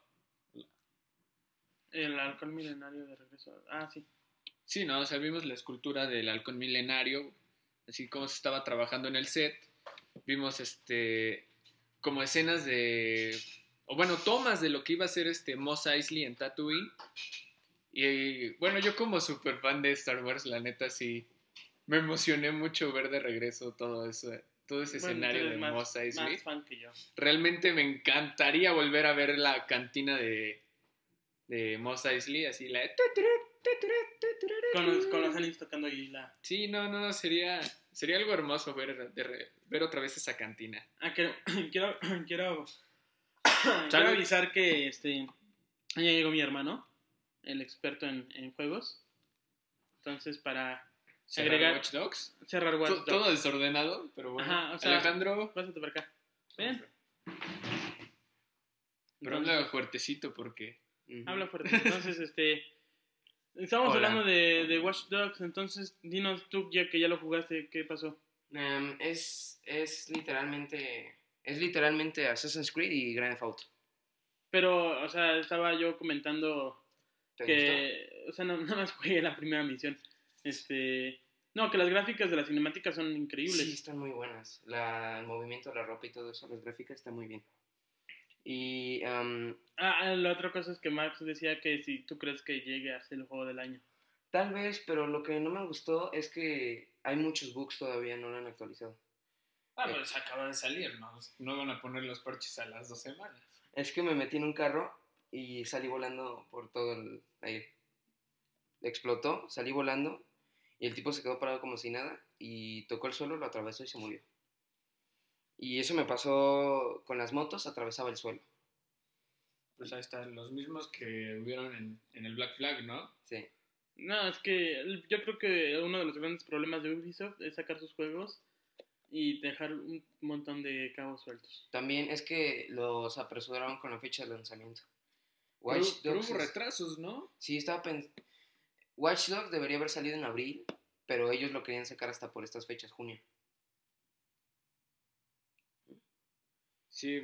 El halcón milenario de regreso. Ah, sí. Sí, ¿no? O sea, vimos la escultura del halcón milenario, así como se estaba trabajando en el set. Vimos como escenas tomas de lo que iba a ser Mos Eisley en Tatooine. Y bueno, yo como super fan de Star Wars, la neta sí me emocioné mucho ver de regreso todo eso, todo ese Bueno, tú escenario eres de más, Mos Eisley. más fan que yo. Realmente me encantaría volver a ver la cantina de Mos Eisley, así la... Con los aliens tocando ahí la... Sí, no, sería algo hermoso ver otra vez esa cantina. Quiero avisar que ya llegó mi hermano, el experto en juegos. Entonces, para ¿Cerrar Watch Dogs? Cerrar Watch Dogs. Todo desordenado, pero bueno. Ajá, o sea, Alejandro... Pásate por acá. Ven. Pero habla fuertecito porque... Habla fuerte. Entonces, estamos Hola. hablando de Watch Dogs. Entonces, dinos tú, ya que ya lo jugaste, ¿qué pasó? Es literalmente Assassin's Creed y Grand Theft Auto. Pero, o sea, estaba yo comentando ¿Te que, o sea, nada más jugué la primera misión. No, que las gráficas de la cinemática son gustó? increíbles. Sí, están muy buenas. El movimiento de la ropa y todo eso, las gráficas están muy bien. Y La otra cosa es que Max decía que si tú crees que llegue a ser el juego del año. tal vez, pero lo que no me gustó es que hay muchos bugs todavía, no lo han actualizado. pero se acaba de salir, ¿no? No van a poner los parches a las 2 semanas. Es que me metí en un carro y salí volando por todo el aire. Explotó, salí volando y el tipo se quedó parado como si nada y tocó el suelo, lo atravesó y se murió. Y eso me pasó con las motos, atravesaba el suelo. Pues ahí están los mismos que hubieron en el Black Flag, ¿no? Sí. No, es que yo creo que uno de los grandes problemas de Ubisoft es sacar sus juegos y dejar un montón de cabos sueltos. También es que los apresuraron con la fecha de lanzamiento. Pero hubo retrasos, ¿no? Sí, Watch Dogs debería haber salido en abril, pero ellos lo querían sacar hasta por estas fechas, junio. Sí.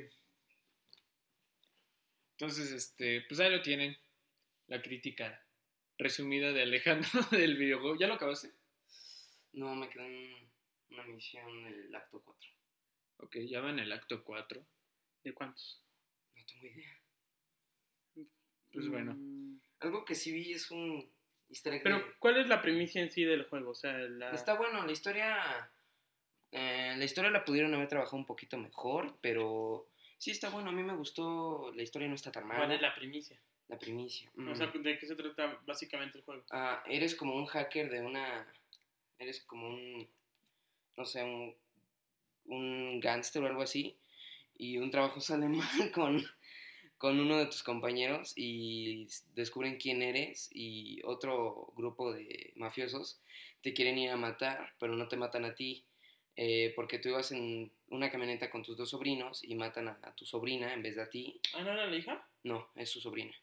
Entonces, pues ahí lo tienen. La crítica resumida de Alejandro del videojuego. ¿Ya lo acabaste? No, me quedó una misión del acto 4. Ok, ya va en el acto 4. ¿De cuántos? No tengo idea. Pues bueno. Algo que sí vi es un easter egg. Pero, ¿cuál es la primicia en sí del juego? O sea, Está bueno, la historia la pudieron haber trabajado un poquito mejor, pero sí está bueno, a mí me gustó, la historia no está tan mal. ¿Cuál es la primicia? La primicia. O sea, ¿de qué se trata básicamente el juego? Eres como un hacker eres como no sé, un gángster o algo así, y un trabajo sale mal con uno de tus compañeros y descubren quién eres y otro grupo de mafiosos te quieren ir a matar, pero no te matan a ti, porque tú ibas en una camioneta con tus 2 sobrinos y matan a tu sobrina en vez de a ti. ¿No era la hija? No, es su sobrina.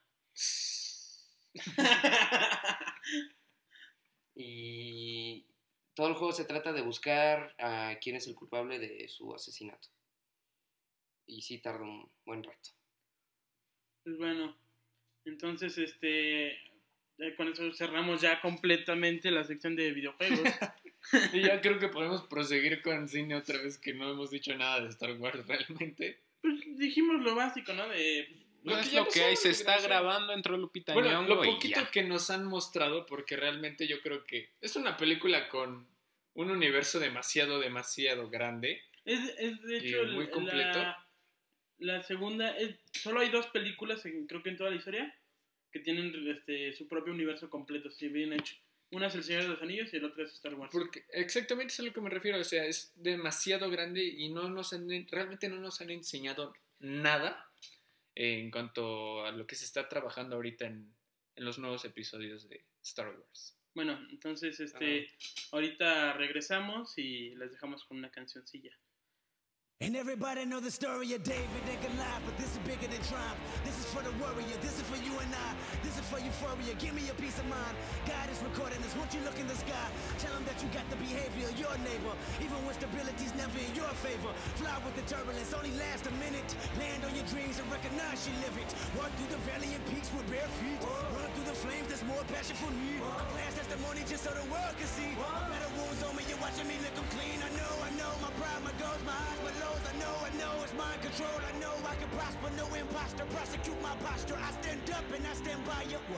Y todo el juego se trata de buscar a quién es el culpable de su asesinato. Y sí tarda un buen rato. Pues bueno, entonces con eso cerramos ya completamente la sección de videojuegos. Y ya creo que podemos proseguir con cine otra vez, que no hemos dicho nada de Star Wars realmente. Pues dijimos lo básico, ¿no? No que es ya lo que hay, se está grabación. grabando, entró Lupita Bueno, Nyong'o lo y poquito ya. que nos han mostrado, porque realmente yo creo que es una película con un universo demasiado grande. Es de hecho muy completo. La segunda, solo hay 2 películas, creo que en toda la historia, que tienen su propio universo completo, si bien hecho. Una es El Señor de los Anillos y el otro es Star Wars. Porque exactamente es a lo que me refiero, o sea, es demasiado grande y realmente no nos han enseñado nada en cuanto a lo que se está trabajando ahorita en los nuevos episodios de Star Wars. Bueno, entonces ahorita regresamos y les dejamos con una cancioncilla. And everybody know the story of David and Goliath, but this is bigger than triumph. This is for the warrior, this is for you and I. This is for euphoria, give me a peace of mind. God is recording this, won't you look in the sky? Tell him that you got the behavior of your neighbor, even when stability's never in your favor. Fly with the turbulence, only last a minute. Land on your dreams and recognize you live it. Walk through the valley and peaks with bare feet. Run through the flames, there's more passion for me. A glass testimony just so the world can see. Better wounds on me, you're watching me lick them clean. I know, my pride, my goals, my highs, my lows. I know it's mind control. I know I can prosper, no imposter. Prosecute my posture. I stand up and I stand by you. What?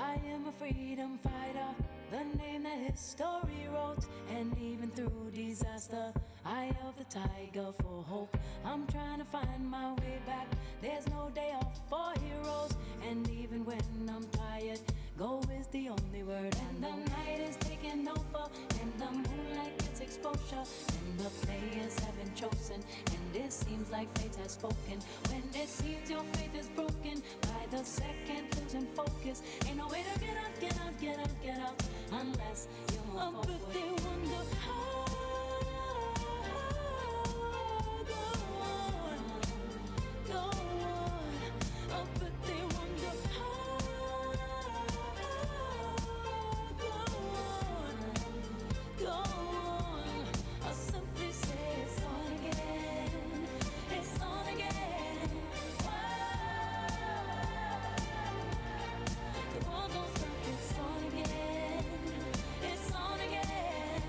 I am a freedom fighter, the name that history wrote. And even through disaster, eye of the tiger for hope. I'm trying to find my way back. There's no day off for heroes. And even when I'm tired, go is the only word. And the night is taking over, and the moonlight gets exposure, and the players have been chosen, and it seems like fate has spoken. When it seems your faith is broken, by the second losing focus, ain't no way to get out, get out, get out, get out, unless you move forward. But they wonder how. Go on, go on. Oh, but they wonder how. Go on, go on. I'll simply say it's on again. It's on again. The world don't stop. It's on again. It's on again.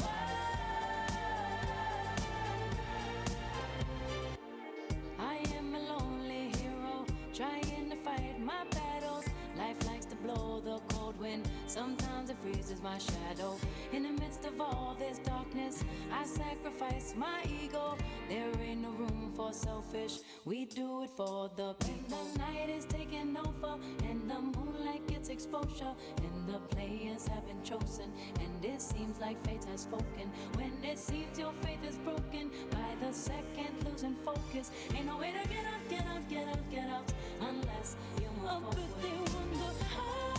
I am a lonely hero, trying to fight my battles. Life likes to blow the cold wind, sometimes it freezes my shadow. In the midst of all this darkness, I sacrifice my ego. There ain't no room for selfish, we do it for the people. The night is taking over, and the moonlight gets exposure, and the players have been chosen, and it seems like fate has spoken. When it seems your faith is broken, by the second losing focus, ain't no way to get out, get out, get out, get out, unless you move forward. But they wonder how.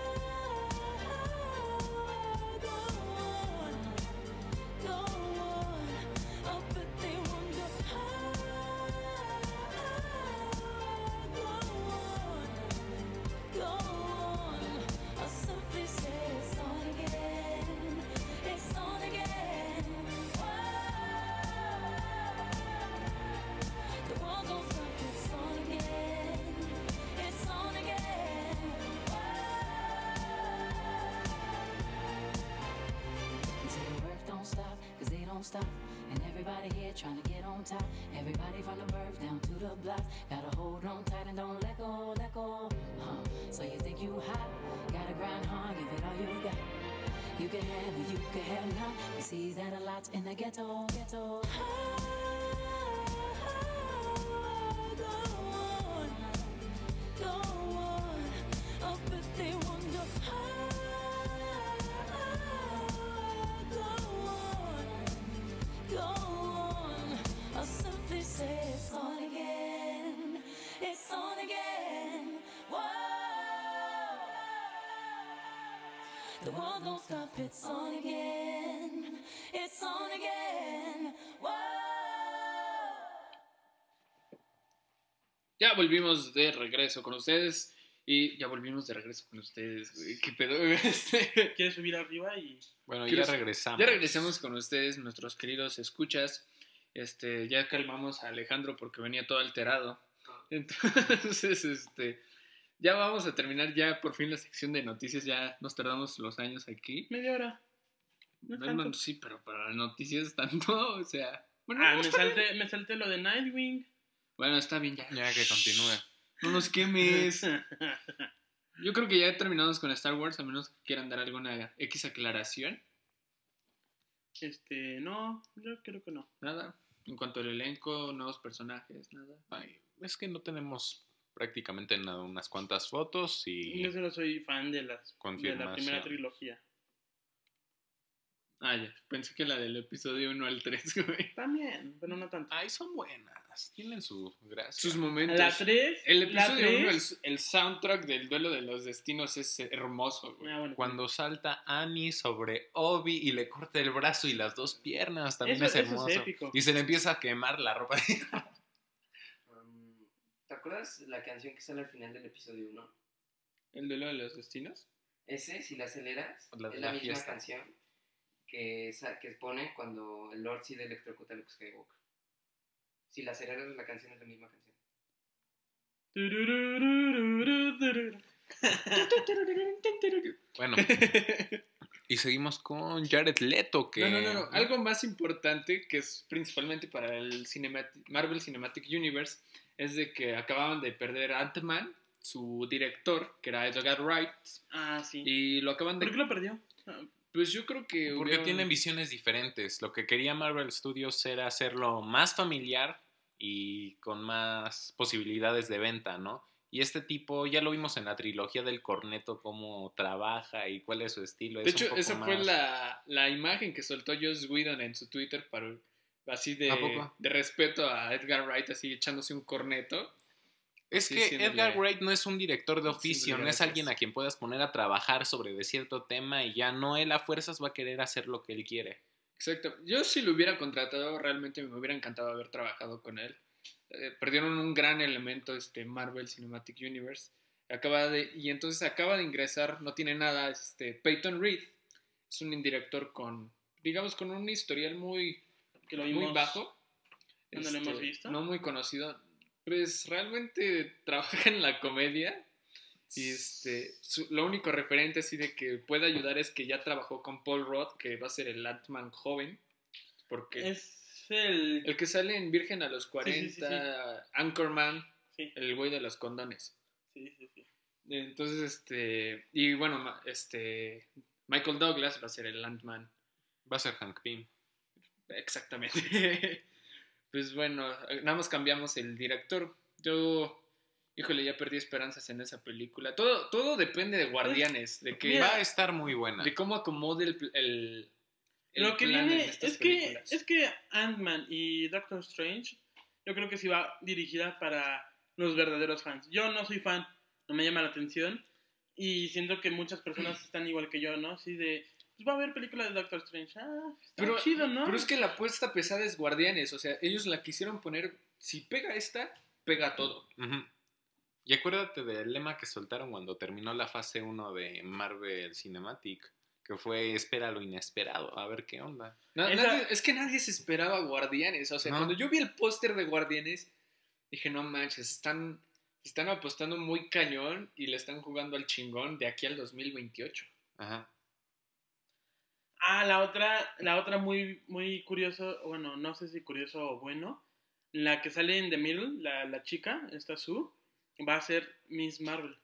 Go on, go on. Oh, but they wonder how. Go on, go on. I'll simply say it's on again. It's on again. The world don't stop. It's on again. It's on again. They say the work don't stop, 'cause they don't stop. And everybody here trying to get on top. Everybody from the birth down to the block. Gotta hold on tight and don't let go, let go. So you think you hot, gotta grind hard, give it all you got. You can have it, you can have none. We see that a lot in the ghetto, ghetto. Go on, go on. Oh, but they wonder how. Go on, go on. I'll simply say it's on again. It's on again. Whoa. The world don't stop. It's on again. It's on again. Whoa. Ya volvimos de regreso con ustedes. Y ya volvimos de regreso con ustedes, güey. ¿Qué pedo? ¿Quieres subir arriba? Y Bueno, ¿Quieres- ya regresamos. Ya regresamos con ustedes, nuestros queridos escuchas. Ya calmamos a Alejandro porque venía todo alterado. Entonces, ya vamos a terminar ya por fin la sección de noticias. Ya nos tardamos los años aquí. media hora. No es No, tanto. no, sí, pero para las noticias tanto, o sea... Bueno, Ah, no, me está bien. salté lo de Nightwing. Bueno, está bien ya. Ya que continúe. No nos quemes. Yo creo que ya terminamos con Star Wars, a menos que quieran dar alguna X aclaración. No, yo creo que no. Nada. En cuanto al elenco, nuevos personajes, nada. Ay, es que no tenemos prácticamente nada, unas cuantas fotos y Yo solo soy fan de la Confirmación. primera trilogía. Ah, ya. Pensé que la del episodio 1 al 3, güey. También, pero no tanto. ay, son buenas, tienen su gracia. Sus momentos. La 3. El episodio 1, el soundtrack del Duelo de los Destinos es hermoso, güey. Cuando salta Annie sobre Obi y le corta el brazo y las dos piernas, también Eso es hermoso. es épico. Y se le empieza a quemar la ropa. ¿Te acuerdas la canción que sale al final del episodio 1? ¿El Duelo de los Destinos? Ese, si la aceleras, La de es la la misma fiesta. canción que pone cuando el Lord Sid electrocuta a Luke Skywalker. Si la aceleras, la canción es la misma canción. Bueno, y seguimos con Jared Leto, que... No. Algo más importante, que es principalmente para el Marvel Cinematic Universe, es de que acababan de perder Ant-Man su director, que era Edgar Wright, Ah, sí. y lo acaban ¿Por qué de... lo perdió? Pues yo creo que Porque hubieron- tienen visiones diferentes. Lo que quería Marvel Studios era hacerlo más familiar y con más posibilidades de venta, ¿no? Y este tipo, ya lo vimos en la trilogía del Corneto, cómo trabaja y cuál es su estilo. De Es un hecho, poco esa fue más- la imagen que soltó Joss Whedon en su Twitter para así ¿A poco? de respeto a Edgar Wright, así echándose un corneto. Es Sí, que diciéndole- Edgar Wright no es un director de oficio, Diciéndole no es gracias. alguien a quien puedas poner a trabajar sobre de cierto tema y ya no él a fuerzas va a querer hacer lo que él quiere. Exacto. Yo si lo hubiera contratado, realmente me hubiera encantado haber trabajado con él. Perdieron un gran elemento Marvel Cinematic Universe. Y entonces acaba de ingresar, no tiene nada, Peyton Reed. Es un director con, digamos, con un historial muy, Que lo muy vimos. bajo. ¿Dónde lo hemos visto? No muy conocido. Pues realmente trabaja en la comedia. Y lo único referente así de que puede ayudar es que ya trabajó con Paul Rudd, que va a ser el Ant-Man joven. Porque Es el... el que sale en Virgen a los 40, sí. Anchorman, Sí, el güey de los condones. sí. Entonces, y bueno, Michael Douglas va a ser el Ant-Man. Va a ser Hank Pym. Exactamente. Pues bueno, nada más cambiamos el director. Híjole, ya perdí esperanzas en esa película. Todo depende de Guardianes, de que Va a estar muy buena. de cómo acomode el Lo que plan en viene estas es que, películas. es que Ant-Man y Doctor Strange, yo creo que sí va dirigida para los verdaderos fans. Yo no soy fan, no me llama la atención, y siento que muchas personas están igual que yo, ¿no? Así de, pues va a haber películas de Doctor Strange, está chido, ¿no? Pero es que la apuesta pesada es Guardianes, o sea, ellos la quisieron poner, si pega esta, pega todo. Ujú. Y acuérdate del lema que soltaron cuando terminó la fase 1 de Marvel Cinematic, que fue espera lo inesperado, a ver qué onda. Es que nadie se esperaba Guardianes, o sea, No. cuando yo vi el póster de Guardianes, dije, no manches, están apostando muy cañón y le están jugando al chingón de aquí al 2028. Ajá. La otra muy, muy curioso, bueno, no sé si curioso o bueno, la que sale en The Middle, la chica, esta Sue, va a ser Miss Marvel.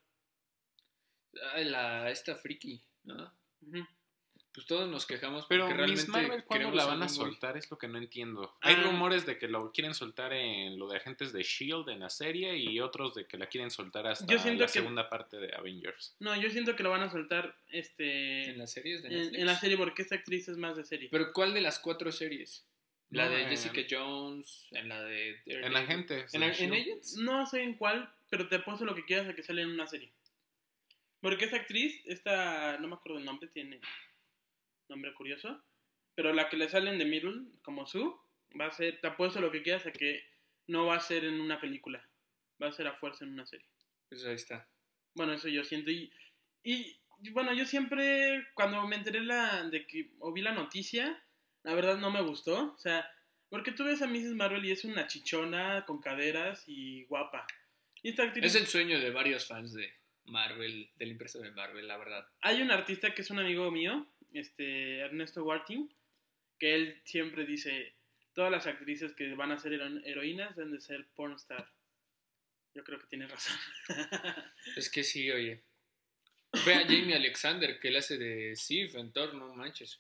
Esta friki, ¿no? Ujú. Pues todos nos quejamos Pero porque realmente Miss Marvel, ¿cuándo queremos la van a algo muy- soltar? Es lo que no entiendo. Hay Ah. rumores de que lo quieren soltar en lo de Agentes de S.H.I.E.L.D. en la serie y otros de que la quieren soltar hasta Yo siento la que- segunda parte de Avengers. No, yo siento que lo van a soltar en las series de Netflix. en la serie porque esta actriz es más de serie. Pero ¿cuál de las 4 series? La No, de en- Jessica Jones, en la de Daredevil. En Agentes ¿En de S.H.I.E.L.D.. Agents? No sé en cuál, pero te apuesto lo que quieras a que sale en una serie. Porque esta actriz, no me acuerdo el nombre, tiene nombre curioso, pero la que le sale en The Middle, como Sue, va a ser, te apuesto lo que quieras a que no va a ser en una película, va a ser a fuerza en una serie. Pues ahí está. Bueno, eso yo siento. Y bueno, yo siempre, cuando me enteré o vi la noticia, la verdad no me gustó. O sea, porque tú ves a Mrs. Marvel y es una chichona con caderas y guapa. Y esta actriz... Es el sueño de varios fans de Marvel, del impreso de Marvel, la verdad. Hay un artista que es un amigo mío, Ernesto Warting, que él siempre dice, todas las actrices que van a ser heroínas deben de ser pornstar. Yo creo que tiene razón. Es que sí, oye. Ve a Jamie Alexander, que él hace de Sif en Thor, no manches.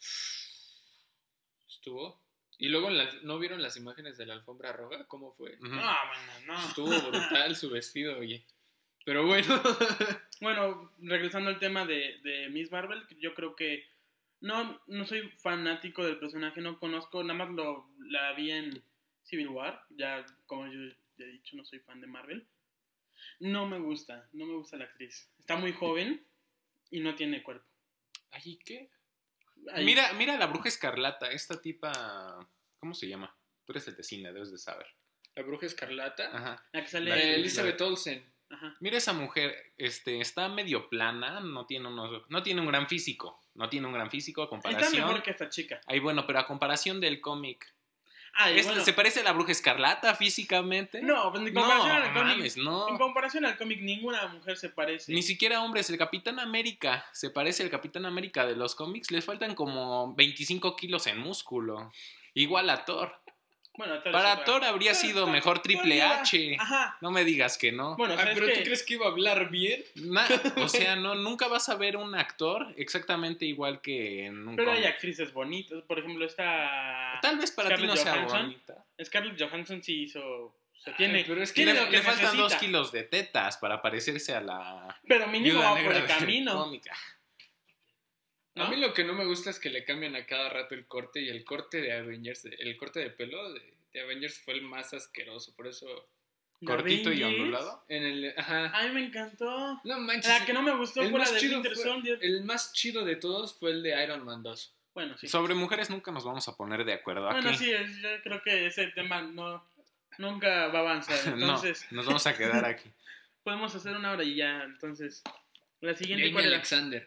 Estuvo. Y luego, ¿no vieron las imágenes de la alfombra roja? ¿Cómo fue? Ujú. No, bueno, no. Estuvo brutal su vestido, oye. Pero bueno. Bueno, regresando al tema de Miss Marvel, yo creo que no soy fanático del personaje, no conozco, nada más la vi en Civil War, ya como yo ya he dicho, no soy fan de Marvel. No me gusta la actriz. Está muy joven y no tiene cuerpo. Ay, ¿qué? Ahí. Mira la Bruja Escarlata, esta tipa, ¿cómo se llama? Tú eres el de cine, debes de saber. La Bruja Escarlata. Ajá. La que sale... La Elizabeth Olsen. Ajá. Mira esa mujer, está medio plana, no tiene un gran físico, a Está comparación. mejor que esta chica. Ay, bueno, pero a comparación del cómic, Ay, bueno. ¿se parece a la Bruja Escarlata físicamente? No, pues en comparación al cómic. mames, no. En comparación al cómic, ninguna mujer se parece. Ni siquiera hombres, el Capitán América se parece al Capitán América de los cómics, le faltan como 25 kilos en músculo, igual a Thor. Bueno, Thor Para es otra. Thor habría sido mejor Triple H. Ajá. No me digas que no. Bueno, Ay, ¿sabes pero qué? ¿tú crees que iba a hablar bien? O sea, no, nunca vas a ver un actor exactamente igual que en un Pero hay cómic. actrices bonitas. Por ejemplo, esta... Tal vez para ti no Scarlett sea Johansson. bonita. Scarlett Johansson sí hizo... O sea, tiene, pero es que tiene Le, lo que le faltan necesita. 2 kilos de tetas para parecerse a la Pero mínimo viuda va por negra el del camino. cómic. ¿No? A mí lo que no me gusta es que le cambian a cada rato el corte, y el corte de Avengers, el corte de pelo de Avengers fue el más asqueroso, por eso Cortito y Avengers. ondulado. en el ajá. A mí me encantó. No manches. La que no me gustó el fue la más de chido Winter fue- Soldier. el más chido de todos fue el de Iron Man 2. Bueno, sí. Sobre mujeres nunca nos vamos a poner de acuerdo aquí. Bueno, sí, yo creo que ese tema nunca va a avanzar. Entonces, No, nos vamos a quedar aquí. podemos hacer una hora y ya. Entonces, la siguiente, Jamie ¿cuál era? Alexander.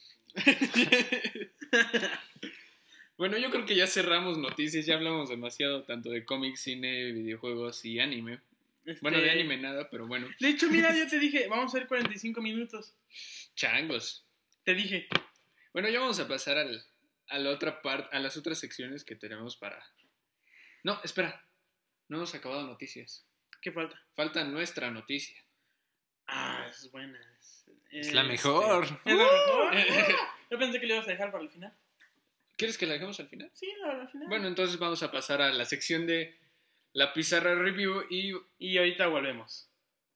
Bueno, yo creo que ya cerramos noticias, ya hablamos demasiado tanto de cómics, cine, videojuegos y anime. Bueno, de anime nada, pero bueno, De hecho, mira, yo te dije, vamos a hacer 45 minutos. changos. Te dije. Bueno, ya vamos a pasar a la otra parte, a las otras secciones que tenemos para... No, espera, no hemos acabado noticias. ¿Qué falta? Falta nuestra noticia. Ah, es buena. Es la mejor. ¿Es la mejor? Yo pensé que le ibas a dejar para el final. ¿Quieres que la dejemos al final? Sí, al final. Bueno, entonces vamos a pasar a la sección de la pizarra review Y ahorita volvemos.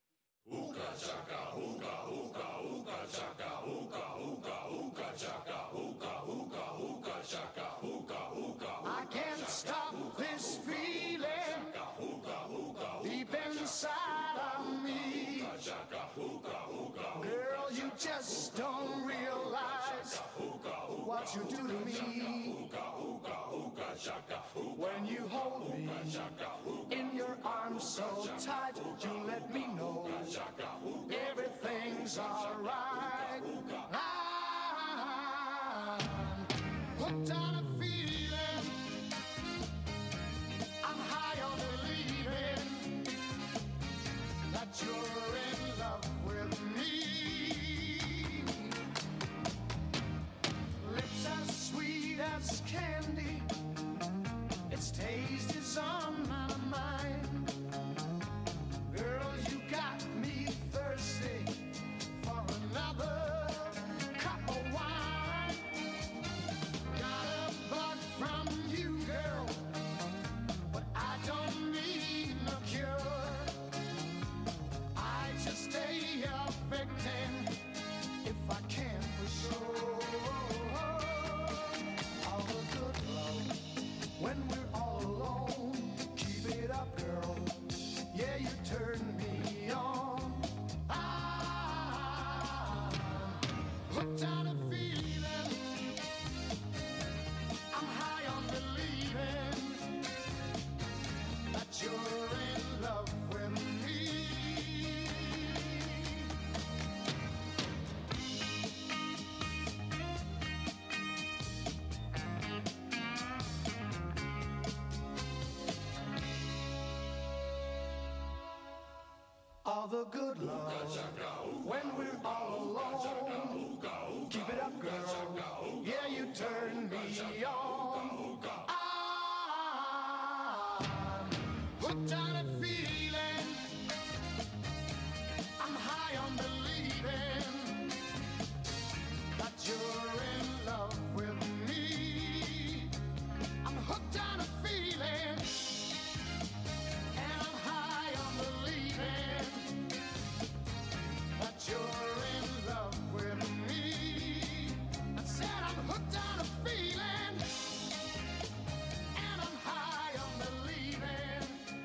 I can't stop this feeling deep inside of me. Girl, you just don't realize what you do to me. When you hold me in your arms so tight, you let me know everything's alright. I'm hooked on a feeling. I'm high on believing that you're in love with me. Lips as sweet as candy, its taste is on my mind. Girl, you got me thirsty for another cup of wine. Got a bug from you, girl, but I don't need no cure. I just stay a victim if I can for sure. All the good love when we're all alone. Keep it up, girl. Yeah, you turn me on. I'm hooked on a feeling. I'm high on believing that you're in love with me. All the good love when we're all alone. Keep it up, girl. Yeah, you turn me on. I'm hooked on a feeling. I'm high on believing that you're in love with me. I'm hooked on a feeling. And I'm high on believing that you're in love with me. I said I'm hooked on a feeling. And I'm high on believing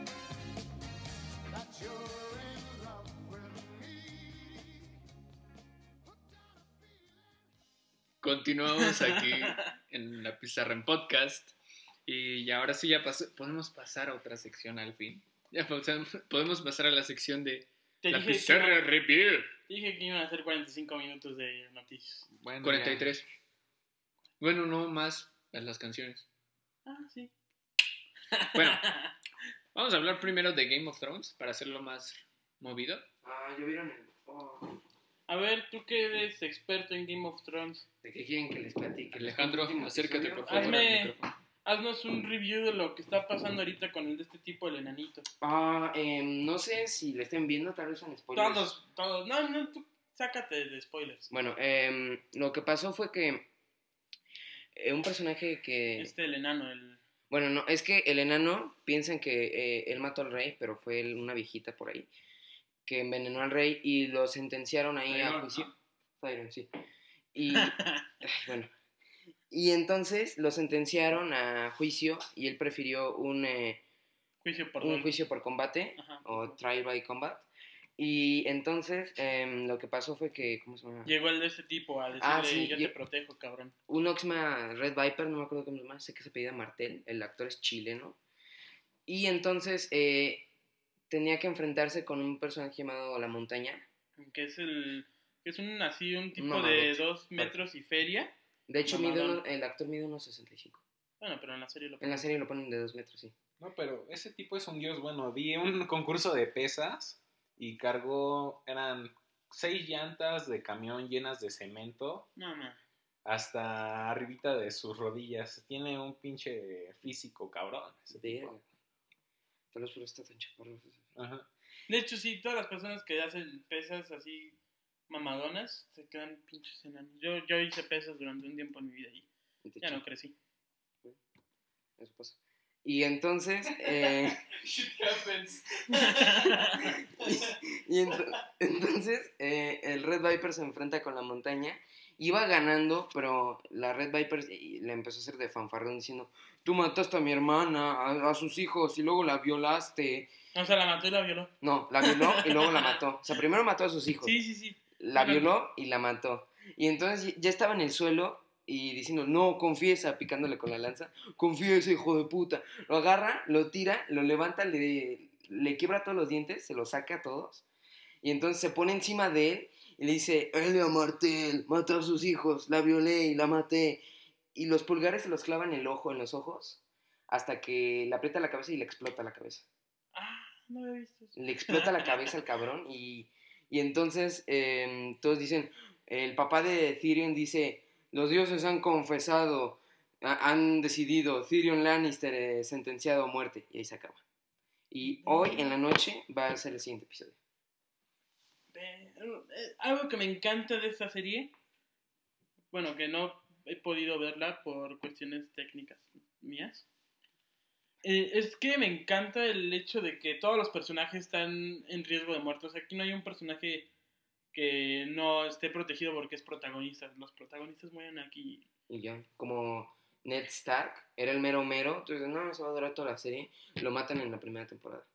that you're in love with me. Hooked on a feeling. continuamos aquí en la pizarra en podcast. Y ahora sí podemos pasar a otra sección al fin. Ya podemos pasar a la sección de Te la dije, pizarra review. dije que iban a hacer 45 minutos de noticias. Bueno, 43. Bueno, no más en las canciones. Ah, sí. Bueno, vamos a hablar primero de Game of Thrones para hacerlo más movido. Ah, ¿ya vieron el...? Oh, A ver, tú que eres experto en Game of Thrones, ¿de qué quieren que les platique? Alejandro, ¿El último acércate episodio? por favor al Hazme- micrófono. haznos un review de lo que está pasando ahorita con el de este tipo, el enanito. No sé si le estén viendo, tal vez en spoilers. Todos. No, tú sácate de spoilers. Bueno, lo que pasó fue que un personaje que... El enano, el... Bueno, no, es que el enano, piensan que él mató al rey, pero fue una viejita por ahí, que envenenó al rey y lo sentenciaron ahí a juicio. Tyrion, sí. Y, bueno, y entonces lo sentenciaron a juicio y él prefirió un juicio por combate. Ajá. O trial by combat. Y entonces lo que pasó fue que, ¿cómo se llama? Llegó el de este tipo a decirle, sí, yo te protejo, cabrón. Uno que se llama Red Viper, no me acuerdo cómo se llama, sé que se apellida Martel, el actor es chileno. Y entonces tenía que enfrentarse con un personaje llamado La Montaña. Que es un tipo de 2 metros y feria. De hecho, el actor mide unos 65. Bueno, pero en la serie lo ponen de 2 metros, sí. No, pero ese tipo es un dios bueno. Vi un concurso de pesas y eran 6 llantas de camión llenas de cemento. No. Hasta arribita de sus rodillas. Tiene un pinche físico cabrón. Tal vez por eso está tan chaparro. Ajá. De hecho, sí, todas las personas que hacen pesas así mamadonas se quedan pinches enanos. Yo hice pesas durante un tiempo en mi vida y ya no crecí. Eso pasa. Y entonces... Shit happens. entonces el Red Viper se enfrenta con La Montaña. Iba ganando, pero la Red Viper le empezó a hacer de fanfarrón diciendo: tú mataste a mi hermana, a sus hijos, y luego la violaste. O sea, ¿la mató y la violó? No, la violó y luego la mató. O sea, primero mató a sus hijos. Sí. La violó y la mató. Y entonces ya estaba en el suelo y diciendo: no, confiesa, picándole con la lanza. Confiesa, hijo de puta. Lo agarra, lo tira, lo levanta, le quiebra todos los dientes, se los saca a todos. Y entonces se pone encima de él y le dice: Elia Martel, mató a sus hijos, la violé y la maté. Y los pulgares se los clavan en los ojos, hasta que le aprieta la cabeza y le explota la cabeza. No había visto eso. Le explota la cabeza al cabrón y entonces todos dicen, el papá de Tyrion dice: los dioses han confesado, han decidido, Tyrion Lannister sentenciado a muerte. Y ahí se acaba. Y hoy en la noche va a ser el siguiente episodio. Algo que me encanta de esta serie, bueno, que no he podido verla por cuestiones técnicas mías, es que me encanta el hecho de que todos los personajes están en riesgo de muerte. O sea, aquí no hay un personaje que no esté protegido porque es protagonista. Los protagonistas mueren aquí. Y ya, como Ned Stark era el mero, entonces no, se va a durar toda la serie. Lo matan en la primera temporada.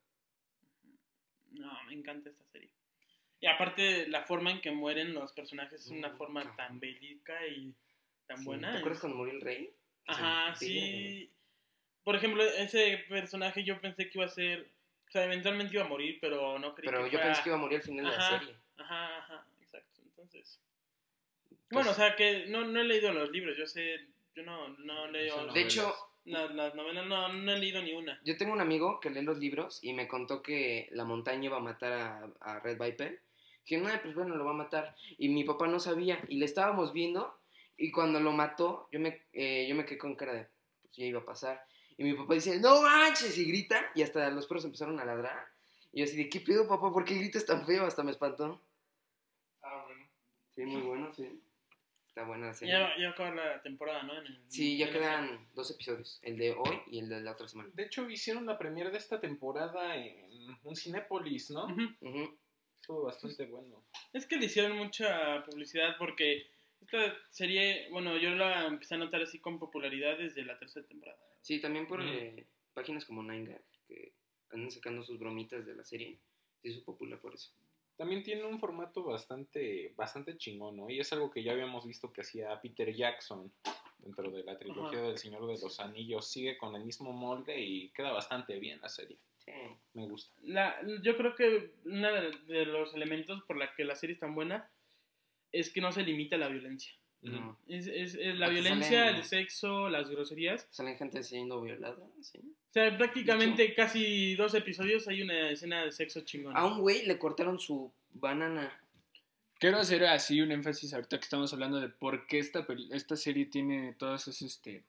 No, me encanta esta serie. Y aparte, la forma en que mueren los personajes es una forma tan bélica y tan buena. ¿Te acuerdas cuando murió el rey? Ajá, sí. Por ejemplo, ese personaje yo pensé que iba a ser... O sea, eventualmente iba a morir, pero no creí pero que yo pensé que iba a morir al final de la serie. Ajá, exacto. Entonces... Bueno, o sea, que no he leído los libros. Yo no he leído... De hecho... Las novelas no he leído ni una. Yo tengo un amigo que lee los libros y me contó que La Montaña iba a matar a Red Viper. Dije, no, pues bueno, lo va a matar. Y mi papá no sabía. Y le estábamos viendo. Y cuando lo mató, yo me quedé con cara de, pues ya iba a pasar. Y mi papá dice: no manches. Y grita. Y hasta los perros empezaron a ladrar. Y yo así de, ¿qué pedo, papá? ¿Por qué gritas tan feo? Hasta me espantó. Bueno. Sí, muy bueno, sí. Está buena la serie. Ya acaba la temporada, ¿no? Sí, ya quedan 2 episodios. El de hoy y el de la otra semana. De hecho, hicieron la premiere de esta temporada en un Cinépolis, ¿no? Estuvo bastante bueno. Es que le hicieron mucha publicidad porque esta serie, bueno, yo la empecé a notar así con popularidad desde la tercera temporada. Sí, también por páginas como 9gag, que andan sacando sus bromitas de la serie. Se hizo popular por eso. También tiene un formato bastante chingón, ¿no? Y es algo que ya habíamos visto que hacía Peter Jackson dentro de la trilogía del Señor de los Anillos. Sigue con el mismo molde y queda bastante bien la serie. Sí. Me gusta. Yo creo que uno de los elementos por la que la serie es tan buena es que no se limita a la violencia. No. Es la violencia, el sexo, las groserías. Salen gente siendo violada, ¿sí? O sea, prácticamente casi 2 episodios hay una escena de sexo chingón. A un güey le cortaron su banana. Quiero hacer así un énfasis ahorita que estamos hablando de por qué esta serie tiene todos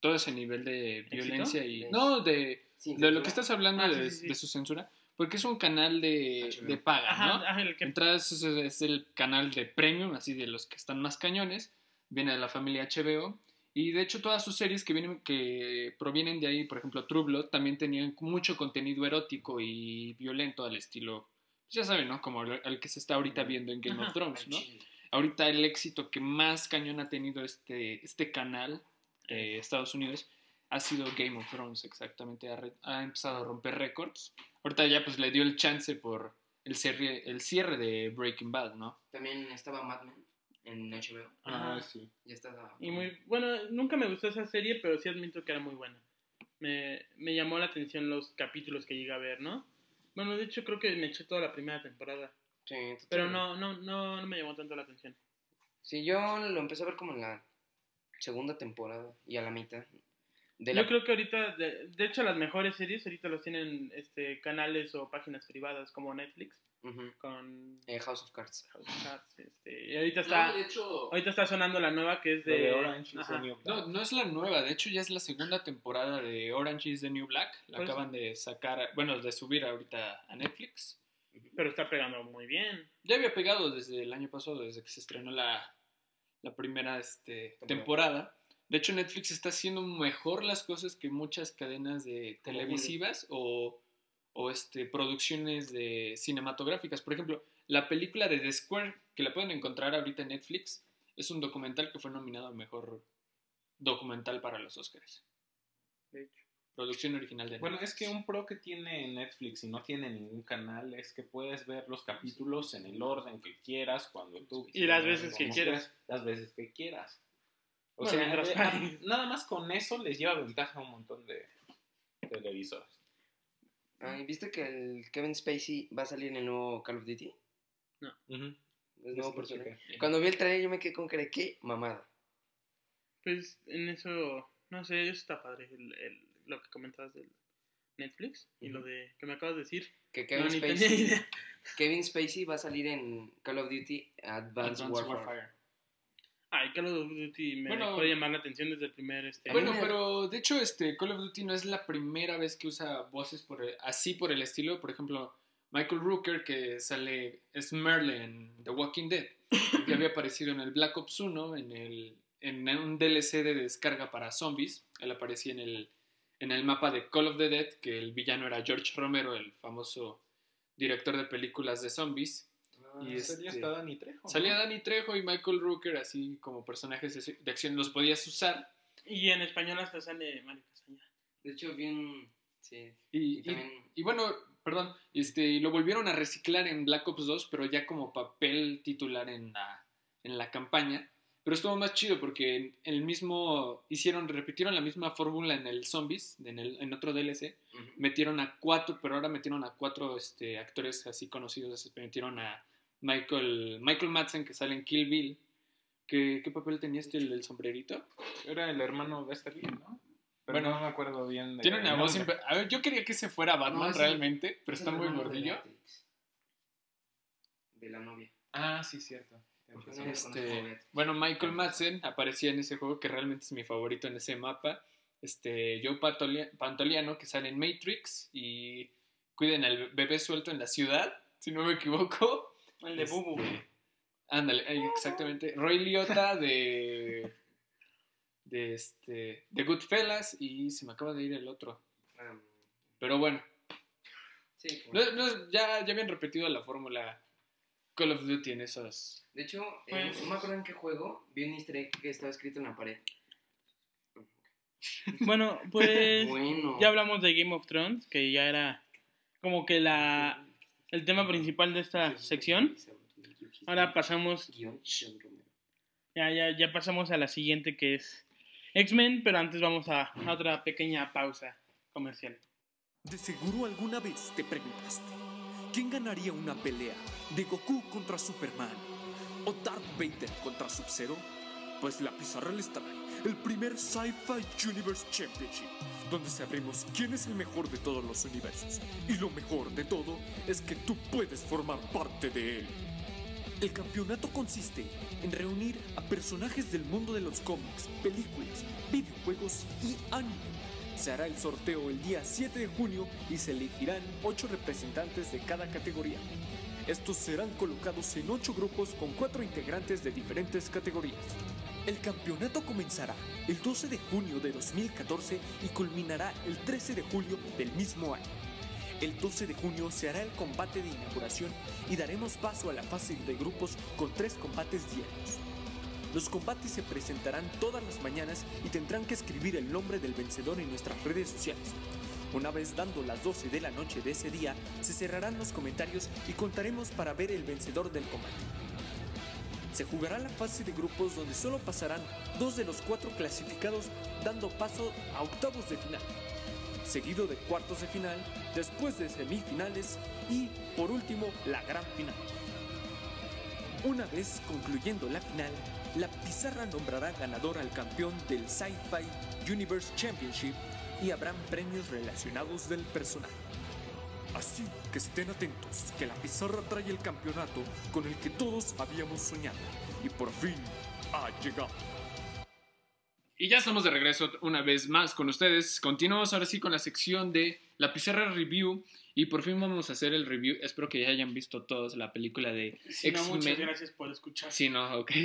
todo ese nivel de violencia y... De- No, de Sin lo censura. que estás hablando Ah, de, sí. de su censura, porque es un canal de HBO. paga, Ajá, ¿no? ajá, el que... Entonces es el canal de premium, así de los que están más cañones, viene de la familia HBO, y de hecho todas sus series que provienen de ahí, por ejemplo True Blood, también tenían mucho contenido erótico y violento al estilo, pues ya saben, ¿no? Como el que se está ahorita viendo en Game Ajá. of Thrones, ¿no? Ahorita el éxito que más cañón ha tenido este canal de Estados Unidos ha sido Game of Thrones, exactamente. Ha empezado a romper récords. Ahorita ya pues le dio el chance por el cierre de Breaking Bad, ¿no? También estaba Mad Men en HBO. Ajá. sí. Ya estaba. Y muy... Bueno, nunca me gustó esa serie, pero sí admito que era muy buena. Me llamó la atención los capítulos que llegué a ver, ¿no? Bueno, de hecho creo que me eché toda la primera temporada. Sí, Pero totalmente. no me llamó tanto la atención. Sí, yo lo empecé a ver como en la segunda temporada y a la mitad. Yo creo que ahorita, de hecho, las mejores series ahorita los tienen canales o páginas privadas como Netflix Ujú. con House of Cards. House of Cards, y ahorita hecho... está sonando la nueva que es Lo de de Orange is ajá. the New Black. No es la nueva, de hecho ya es la segunda temporada de Orange is the New Black. La Pues- acaban de sacar, bueno, de subir ahorita a Netflix. Pero está pegando muy bien. Ya había pegado desde el año pasado, desde que se estrenó la primera temporada. De hecho, Netflix está haciendo mejor las cosas que muchas cadenas de Como televisivas o producciones de cinematográficas. Por ejemplo, la película de The Square, que la pueden encontrar ahorita en Netflix, es un documental que fue nominado a mejor documental para los Oscars. De hecho. Producción original de Bueno, Netflix. es que un pro que tiene Netflix y no tiene ningún canal es que puedes ver los capítulos en el orden que quieras, cuando tú Y las quieras, veces que como quieras. las veces que quieras. O Bueno, sea, mientras pagues. nada más con eso les lleva ventaja a un montón de televisores. Ay, ¿viste que el Kevin Spacey va a salir en el nuevo Call of Duty? Ujú. Es nuevo Sí, personaje. sí, Cuando vi el trailer yo me quedé con cara, ¿qué? Mamada. Pues en eso, no sé, eso está padre lo que comentabas del Netflix y lo de que me acabas de decir. Que Kevin No, ni tenía Spacey, idea. Kevin Spacey va a salir en Call of Duty Advanced Warfare. Ay, Call of Duty me Bueno, dejó de llamar la atención desde el primer Bueno, mí me- pero de hecho Call of Duty no es la primera vez que usa voces así por el estilo. Por ejemplo, Michael Rooker, que es Merle en The Walking Dead, ya había aparecido en el Black Ops 1, en un DLC de descarga para zombies. Él aparecía en el mapa de Call of the Dead, que el villano era George Romero, el famoso director de películas de zombies. Y Salía hasta Danny Trejo, ¿no? salía Danny Trejo y Michael Rooker así como personajes de acción, los podías usar. Y en español hasta sale Mario Castañeda. De hecho, vi un... Sí. Y también... y bueno, perdón, lo volvieron a reciclar en Black Ops 2, pero ya como papel titular en la campaña. Pero estuvo más chido porque repitieron la misma fórmula en el Zombies, en otro DLC. Ujú. Metieron a 4, pero ahora metieron a 4 actores así conocidos. Metieron a Michael Madsen, que sale en Kill Bill. ¿Qué papel tenía el del sombrerito? Era el hermano de Lee, ¿no? Pero Bueno, no me acuerdo bien. Tiene una voz... nombre. A ver, yo quería que ese fuera Batman No, ese- realmente, pero Es está el muy hermano de gordillo. Beatrix. De la novia. Ah, sí, cierto. Porque no le conozco a Beatrix. Bueno, Michael Madsen aparecía en ese juego, que realmente es mi favorito en ese mapa. Joe Pantoliano, que sale en Matrix y cuiden al bebé suelto en la ciudad, si no me equivoco. El de Bubu. Ándale, exactamente. Roy Liotta de Goodfellas, y se me acaba de ir el otro. Pero bueno, Sí, como- ya habían repetido la fórmula Call of Duty en esos... De hecho, Pues- no me acuerdo en qué juego vi un easter egg que estaba escrito en la pared. Bueno, pues Bueno. ya hablamos de Game of Thrones, que ya era como que el tema principal de esta sección. Ahora pasamos, Guión Sean Romero. ya pasamos a la siguiente, que es X-Men, pero antes vamos a otra pequeña pausa comercial. De seguro alguna vez te preguntaste, ¿quién ganaría una pelea de Goku contra Superman o Darth Vader contra Sub-Zero? Pues la pizarra les trae el primer Sci-Fi Universe Championship, donde sabremos quién es el mejor de todos los universos. Y lo mejor de todo es que tú puedes formar parte de él. El campeonato consiste en reunir a personajes del mundo de los cómics, películas, videojuegos y anime. Se hará el sorteo el día 7 de junio y se elegirán 8 representantes de cada categoría. Estos serán colocados en 8 grupos con 4 integrantes de diferentes categorías. El campeonato comenzará el 12 de junio de 2014 y culminará el 13 de julio del mismo año. El 12 de junio se hará el combate de inauguración y daremos paso a la fase de grupos con 3 combates diarios. Los combates se presentarán todas las mañanas y tendrán que escribir el nombre del vencedor en nuestras redes sociales. Una vez dando las 12 de la noche de ese día, se cerrarán los comentarios y contaremos para ver el vencedor del combate. Se jugará la fase de grupos donde solo pasarán 2 de los 4 clasificados, dando paso a octavos de final, seguido de cuartos de final, después de semifinales y, por último, la gran final. Una vez concluyendo la final, la pizarra nombrará ganador al campeón del Sci-Fi Universe Championship y habrán premios relacionados del personaje. Así que estén atentos, que la pizarra trae el campeonato con el que todos habíamos soñado y por fin ha llegado. Y ya estamos de regreso una vez más con ustedes. Continuamos ahora sí con la sección de la pizarra review y por fin vamos a hacer el review. Espero que ya hayan visto todos la película de Sí, no, X-Men. muchas gracias por escuchar. Sí, no, ok.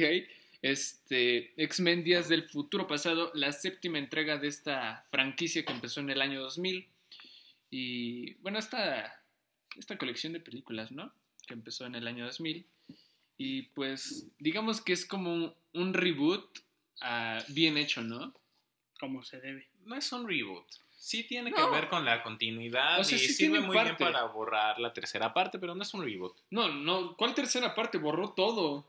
X-Men Días del Futuro Pasado, la 7ª entrega de esta franquicia que empezó en el año 2000. Y bueno, esta colección de películas, ¿no? Que empezó en el año 2000. Y pues, digamos que es como un reboot bien hecho, ¿no? Como se debe. No es un reboot. Sí tiene que ver con la continuidad O sea, y sí sirve tiene muy bien parte. para borrar la tercera parte, pero no es un reboot. No, ¿cuál tercera parte? Borró todo.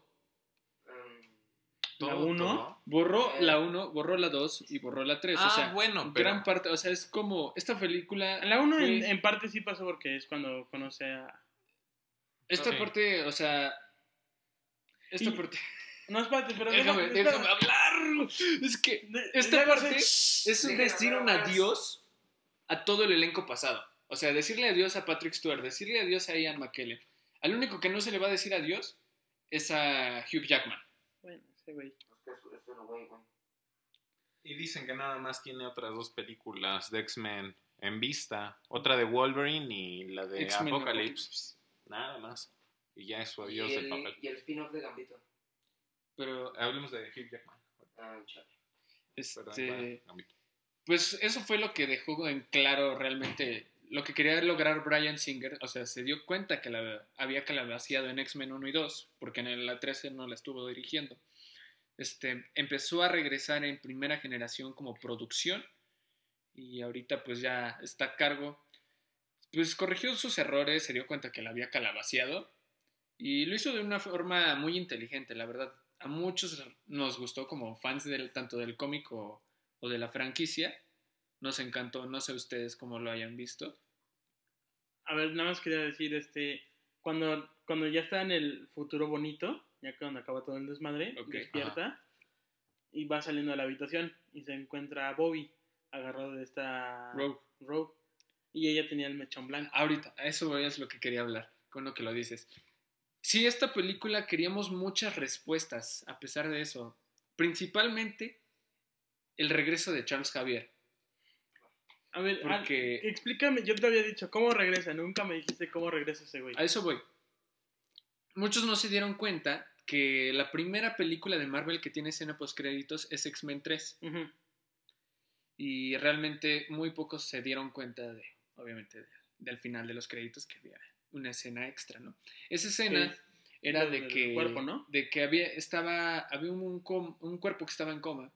¿La Todo, 1? todo. Borró la 1, borró la 2 y borró la 3. O sea, bueno, pero gran parte, o sea, es como esta película. La 1 fue- en parte sí pasó porque es cuando conoce a... Esta Sí. parte, o sea. Esta Y- parte. No, espérate, pero... Déjame hablar. Es que esta parte es decir un adiós a todo el elenco pasado. O sea, decirle adiós a Patrick Stewart, decirle adiós a Ian McKellen. Al único que no se le va a decir adiós es a Hugh Jackman. Bueno, ese güey. Y dicen que nada más tiene otras 2 películas de X-Men en vista. Otra de Wolverine y la de X-Men Apocalypse. Nada más. Y ya es su adiós del papel. Y el spin-off de Gambito. Pero, Hablemos de Hugh Jackman. Chale. Perdón, Gambito. pues eso fue lo que dejó en claro realmente lo que quería lograr Bryan Singer. O sea, se dio cuenta que había calabaciado en X-Men 1 y 2, porque en la 13 no la estuvo dirigiendo. Empezó a regresar en primera generación como producción y ahorita pues ya está a cargo. Pues corrigió sus errores, se dio cuenta que la había calabaciado y lo hizo de una forma muy inteligente, la verdad. A muchos nos gustó como fans tanto del cómic o de la franquicia. Nos encantó, no sé ustedes cómo lo hayan visto. A ver, nada más quería decir, cuando ya está en el futuro bonito, ya que cuando acaba todo el desmadre, Ok, despierta y va saliendo de la habitación y se encuentra a Bobby agarrado de esta Rogue. Y ella tenía el mechón blanco. Ahorita, a eso es lo que quería hablar, con lo que lo dices. Sí, esta película queríamos muchas respuestas, a pesar de eso. Principalmente, el regreso de Charles Xavier. A ver, Porque explícame, yo te había dicho, ¿cómo regresa? Nunca me dijiste cómo regresa ese güey. a eso voy. Muchos no se dieron cuenta que la primera película de Marvel que tiene escena postcréditos es X-Men 3. Ujú. Y realmente muy pocos se dieron cuenta obviamente, del final de los créditos que había una escena extra, ¿no? Esa escena era Lo de del que... cuerpo, ¿no? De que había un cuerpo que estaba en coma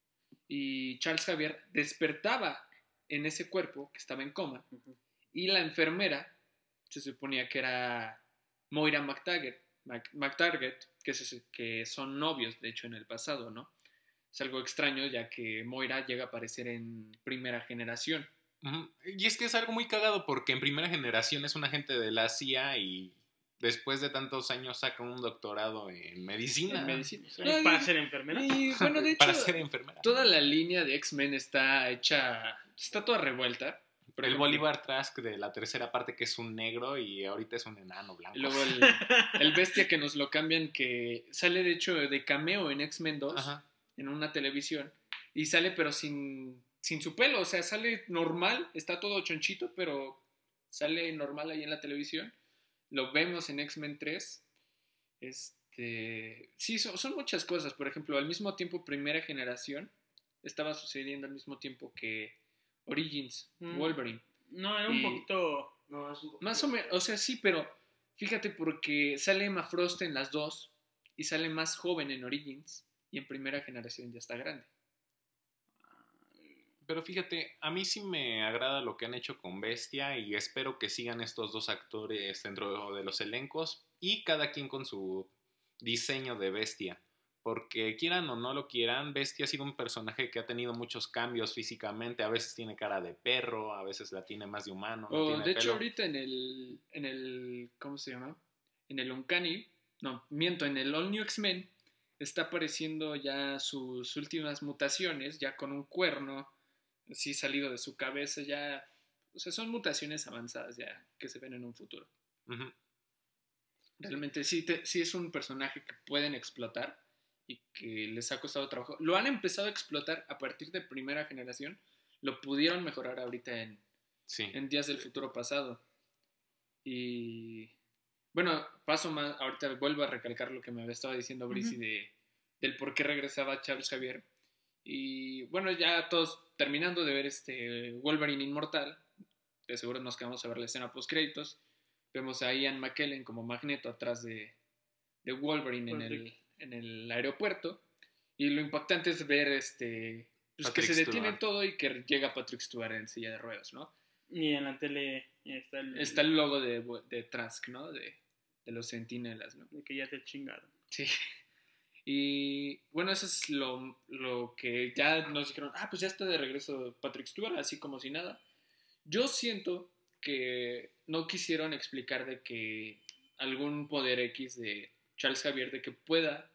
y Charles Xavier despertaba en ese cuerpo que estaba en coma Ujú. y la enfermera se suponía que era Moira McTaggart, que son novios, de hecho, en el pasado, ¿no? Es algo extraño, ya que Moira llega a aparecer en primera generación. Ujú. Y es que es algo muy cagado porque en primera generación es un agente de la CIA y después de tantos años saca un doctorado en medicina. En medicina. Para ser enfermera. Y bueno, de hecho, Para ser enfermera. toda la línea de X-Men está toda revuelta. Por el ejemplo, Bolívar Trask de la tercera parte, que es un negro y ahorita es un enano blanco. Luego el bestia que nos lo cambian, que sale de hecho de cameo en X-Men 2, Ajá. en una televisión, y sale pero sin su pelo, o sea, sale normal, está todo chonchito, pero sale normal ahí en la televisión. Lo vemos en X-Men 3. Sí, son muchas cosas. Por ejemplo, al mismo tiempo, Primera Generación estaba sucediendo al mismo tiempo que Origins, Wolverine. No, era un Y- poquito... No, es un poco... Más o menos, o sea, sí, pero fíjate porque sale Emma Frost en las dos y sale más joven en Origins y en Primera Generación ya está grande. Pero fíjate, a mí sí me agrada lo que han hecho con Bestia y espero que sigan estos dos actores dentro de los elencos y cada quien con su diseño de Bestia. Porque quieran o no lo quieran, Bestia ha sido un personaje que ha tenido muchos cambios físicamente. A veces tiene cara de perro, a veces la tiene más de humano, no tiene De hecho, pelo. ahorita en el, ¿cómo se llama? En el Uncanny, no, miento, en el All New X-Men está apareciendo ya sus últimas mutaciones, ya con un cuerno, así salido de su cabeza, ya, o sea, son mutaciones avanzadas ya que se ven en un futuro. Ujú. Realmente sí es un personaje que pueden explotar y que les ha costado trabajo. Lo han empezado a explotar a partir de Primera Generación, lo pudieron mejorar ahorita Sí. en Días del Futuro Pasado. Y bueno, paso más, ahorita vuelvo a recalcar lo que me estaba diciendo Brice del por qué regresaba Charles Xavier. Y bueno, ya todos terminando de ver Wolverine Inmortal, de seguro nos quedamos a ver la escena post créditos. Vemos a Ian McKellen como Magneto atrás de Wolverine en el aeropuerto. Y lo impactante es ver pues que Patrick se detiene Stewart. todo y que llega Patrick Stewart en silla de ruedas, ¿no? Y en la tele está Está el logo de Trask, ¿no? De los Centinelas, ¿no? de que ya te chingaron. Sí. Y bueno, eso es lo que ya nos dijeron. Pues ya está de regreso Patrick Stewart, así como si nada. Yo siento que no quisieron explicar de que algún poder X de Charles Xavier, de que pueda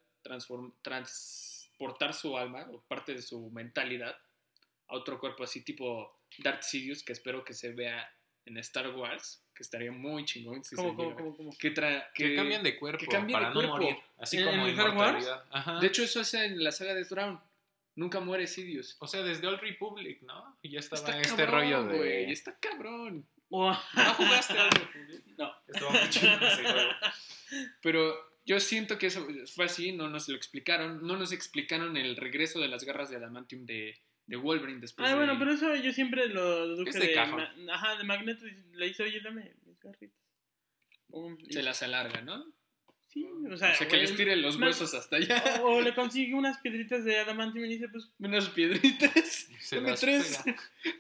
transportar su alma o parte de su mentalidad a otro cuerpo, así tipo Darth Sidious, que espero que se vea en Star Wars, que estaría muy chingón. Si ¿Cómo? que cambian de cuerpo que cambien para de no cuerpo. morir. Así ¿En como Star Wars? inmortalidad. Ajá. De hecho, eso hace en la saga de Thrawn. Nunca muere Sidious. O sea, desde Old Republic, ¿no? Y ya estaba Está este cabrón, rollo de... güey, está cabrón. Oh. ¿No jugaste Old Republic? No. Estuvo muy chido ese juego. Pero yo siento que eso fue así, no nos lo explicaron. No nos explicaron el regreso de las garras de adamantium de Wolverine después de... Bueno, pero eso yo siempre lo deduje Es de cajón. de Magneto. Le hice, oye, dame mis garritas. Se las alarga, ¿no? Sí, o sea, que güey, les tire los huesos hasta allá. O le consigue unas piedritas de adamantium y dice, pues... Unas piedritas. Se Dame las 3. pega.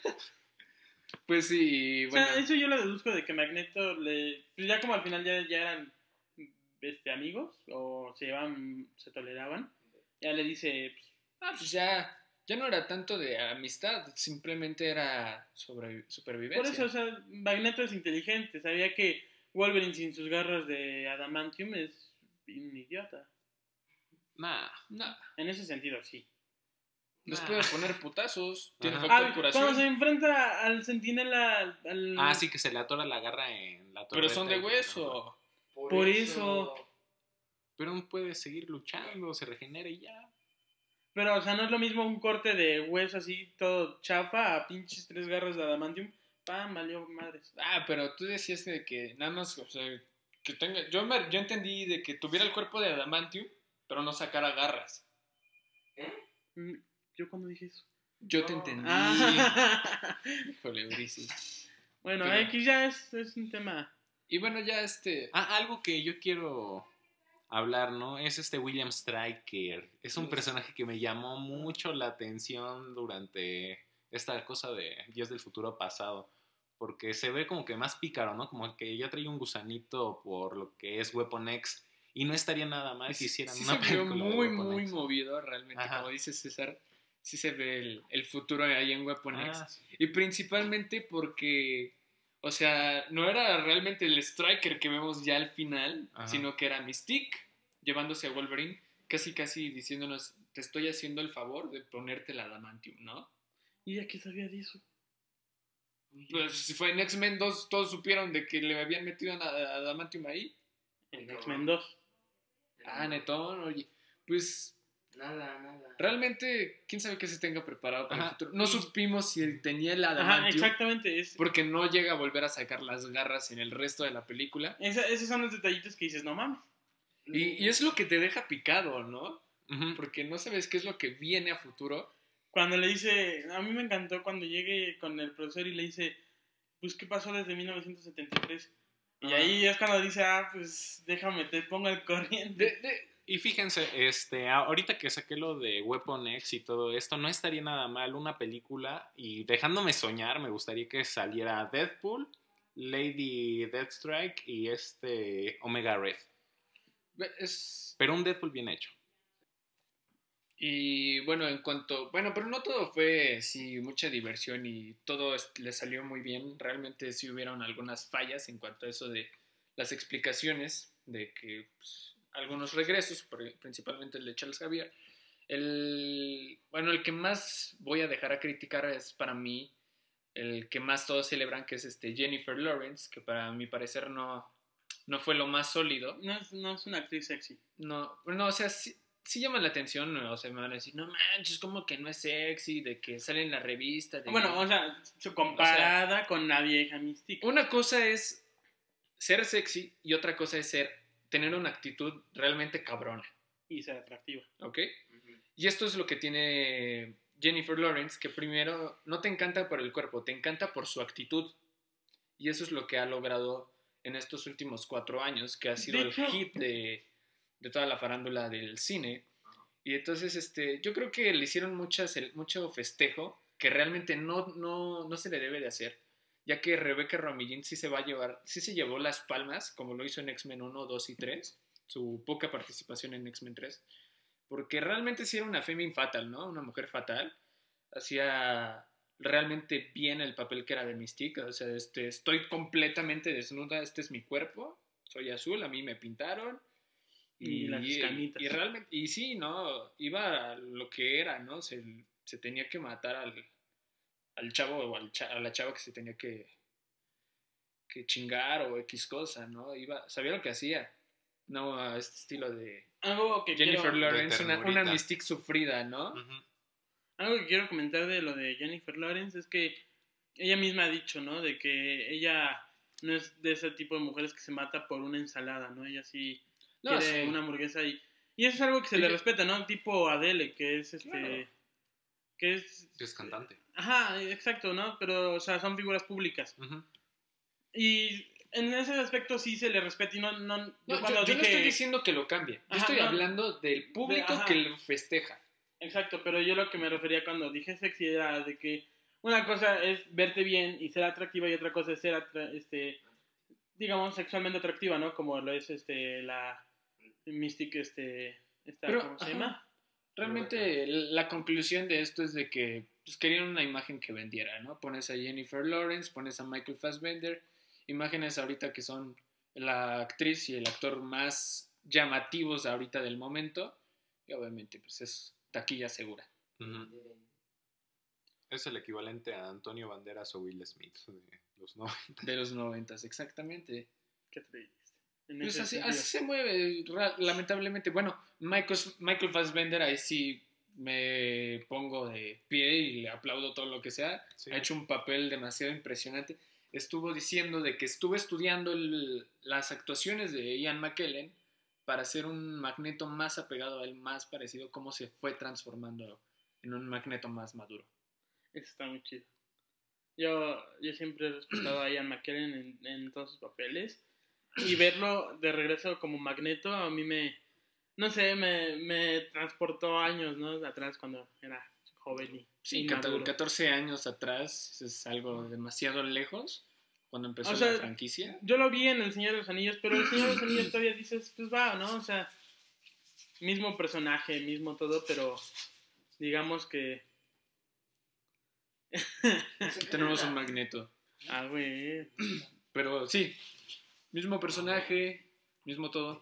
Pues sí, bueno. O sea, eso yo lo deduzco de que Magneto pues ya como al final ya eran amigos o se toleraban, ya le dice, pues, Pues ya no era tanto de amistad, simplemente era sobre supervivencia. por eso, o sea, Magneto es inteligente, sabía que Wolverine sin sus garras de adamantium es un idiota. Nah. No, En ese sentido, sí. les puede poner putazos, tiene Ajá. factor de curación. Cuando se enfrenta al Centinela, Sí, que se le atora la garra en la torreta. Pero son de y- hueso. Por eso. Pero aún puede seguir luchando, se regenera y ya. Pero, o sea, no es lo mismo un corte de hueso así todo chafa a pinches 3 garras de adamantium. ¡Pam! Valió madres. Pero tú decías de que nada más, o sea, que tenga... Yo entendí de que tuviera el cuerpo de adamantium, pero no sacara garras. ¿Yo cuándo dije eso? Yo te entendí. Ah. Híjole, Brice. Bueno, Pero- X ya es un tema. Y bueno, ya Algo que yo quiero hablar, ¿no? Es William Stryker. Es un personaje que me llamó mucho la atención durante esta cosa de Días del Futuro Pasado. Porque se ve como que más pícaro, ¿no? Como que ya trae un gusanito por lo que es Weapon X. Y no estaría nada mal que hicieran sí una se vio película de muy, Weapon muy X. movido realmente. Ajá. Como dice César, sí se ve el futuro ahí en Weapon X. Sí. Y principalmente porque, o sea, no era realmente el Striker que vemos ya al final, Ajá. sino que era Mystique llevándose a Wolverine, casi diciéndonos, te estoy haciendo el favor de ponerte la adamantium, ¿no? ¿Y ya qué sabía de eso? Pues si fue en X-Men 2, todos supieron de que le habían metido a Adamantium ahí. En X-Men 2. Ah, netón, oye. Pues Nada. realmente, quién sabe qué se tenga preparado para el Ajá. futuro. No supimos si él tenía el Ajá, Adamantium. exactamente. Porque no llega a volver a sacar las garras en el resto de la película. Esos son los detallitos que dices, no mames. Y es lo que te deja picado, ¿no? Ujú. Porque no sabes qué es lo que viene a futuro. Cuando le dice, a mí me encantó cuando llegue con el profesor y le dice, pues, ¿qué pasó desde 1973? Y ahí es cuando dice, pues, déjame, te pongo al corriente. Y fíjense, ahorita que saqué lo de Weapon X y todo esto, no estaría nada mal una película, y dejándome soñar, me gustaría que saliera Deadpool, Lady Deathstrike y Omega Red. Pero un Deadpool bien hecho. Y bueno, pero no todo fue sí, mucha diversión y todo le salió muy bien. Realmente sí hubieron algunas fallas en cuanto a eso de las explicaciones, de que pues, algunos regresos, principalmente el de Charles Xavier. El que más voy a dejar a criticar es para mí el que más todos celebran, que es Jennifer Lawrence, que para mi parecer no fue lo más sólido. No es una actriz sexy. No, o sea, sí llama la atención, o sea, me van a decir, no manches, como que no es sexy, de que sale en la revista. Bueno, o sea, comparada con la vieja Mística. Una cosa es ser sexy y otra cosa es tener una actitud realmente cabrona. Y ser atractiva. ¿Ok? Y esto es lo que tiene Jennifer Lawrence, que primero no te encanta por el cuerpo, te encanta por su actitud. Y eso es lo que ha logrado en estos últimos 4 años, que ha sido el hit de toda la farándula del cine. Y entonces yo creo que le hicieron mucho festejo que realmente no se le debe de hacer, ya que Rebecca Romijn sí se llevó las palmas, como lo hizo en X-Men 1, 2 y 3, su poca participación en X-Men 3, porque realmente sí era una femme fatal, ¿no? Una mujer fatal. Hacía realmente bien el papel que era de Mystique. O sea, estoy completamente desnuda, este es mi cuerpo, soy azul, a mí me pintaron. Y las escamitas. Y realmente, y sí, ¿no? Iba a lo que era, ¿no? Se tenía que matar al chavo o a la chava que se tenía que chingar o X cosa, ¿no? Sabía lo que hacía. No a este estilo de algo que Jennifer Lawrence, de una Mystique sufrida, ¿no? Uh-huh. Algo que quiero comentar de lo de Jennifer Lawrence es que ella misma ha dicho, ¿no? De que ella no es de ese tipo de mujeres que se mata por una ensalada, ¿no? Ella sí quiere una hamburguesa y eso es algo que se le respeta, ¿no? Tipo Adele, que es Claro. que es cantante. Ajá, exacto, ¿no? Pero, o sea, son figuras públicas. Uh-huh. Y en ese aspecto sí se le respeta y yo no estoy diciendo que lo cambie. Yo estoy hablando del público que lo festeja. Exacto, pero yo lo que me refería cuando dije sexy era de que una cosa es verte bien y ser atractiva y otra cosa es ser, digamos, sexualmente atractiva, ¿no? Como lo es la Mystic, Pero, ¿cómo se llama? Realmente la conclusión de esto es de que pues, querían una imagen que vendiera, ¿no? Pones a Jennifer Lawrence, pones a Michael Fassbender, imágenes ahorita que son la actriz y el actor más llamativos ahorita del momento, y obviamente pues es taquilla segura. Uh-huh. Es el equivalente a Antonio Banderas o Will Smith de los 90. De los 90, exactamente. Qué triste. Pues así se mueve, lamentablemente. Bueno, Michael Fassbender, ahí sí me pongo de pie y le aplaudo todo lo que sea. Sí. Ha hecho un papel demasiado impresionante. Estuvo diciendo de que estuvo estudiando las actuaciones de Ian McKellen para hacer un Magneto más apegado a él, más parecido, cómo se fue transformando en un Magneto más maduro. Eso está muy chido. Yo siempre he respetado a Ian McKellen en todos sus papeles. Y verlo de regreso como Magneto a mí me transportó años, ¿no? Atrás cuando era joven y sí, 14 años atrás es algo demasiado lejos cuando empezó la franquicia. Yo lo vi en El Señor de los Anillos, pero El Señor de los Anillos todavía dices, pues va, ¿no? O sea, mismo personaje, mismo todo, pero digamos que tenemos un Magneto. Ah, güey. Pero sí, mismo personaje, mismo todo.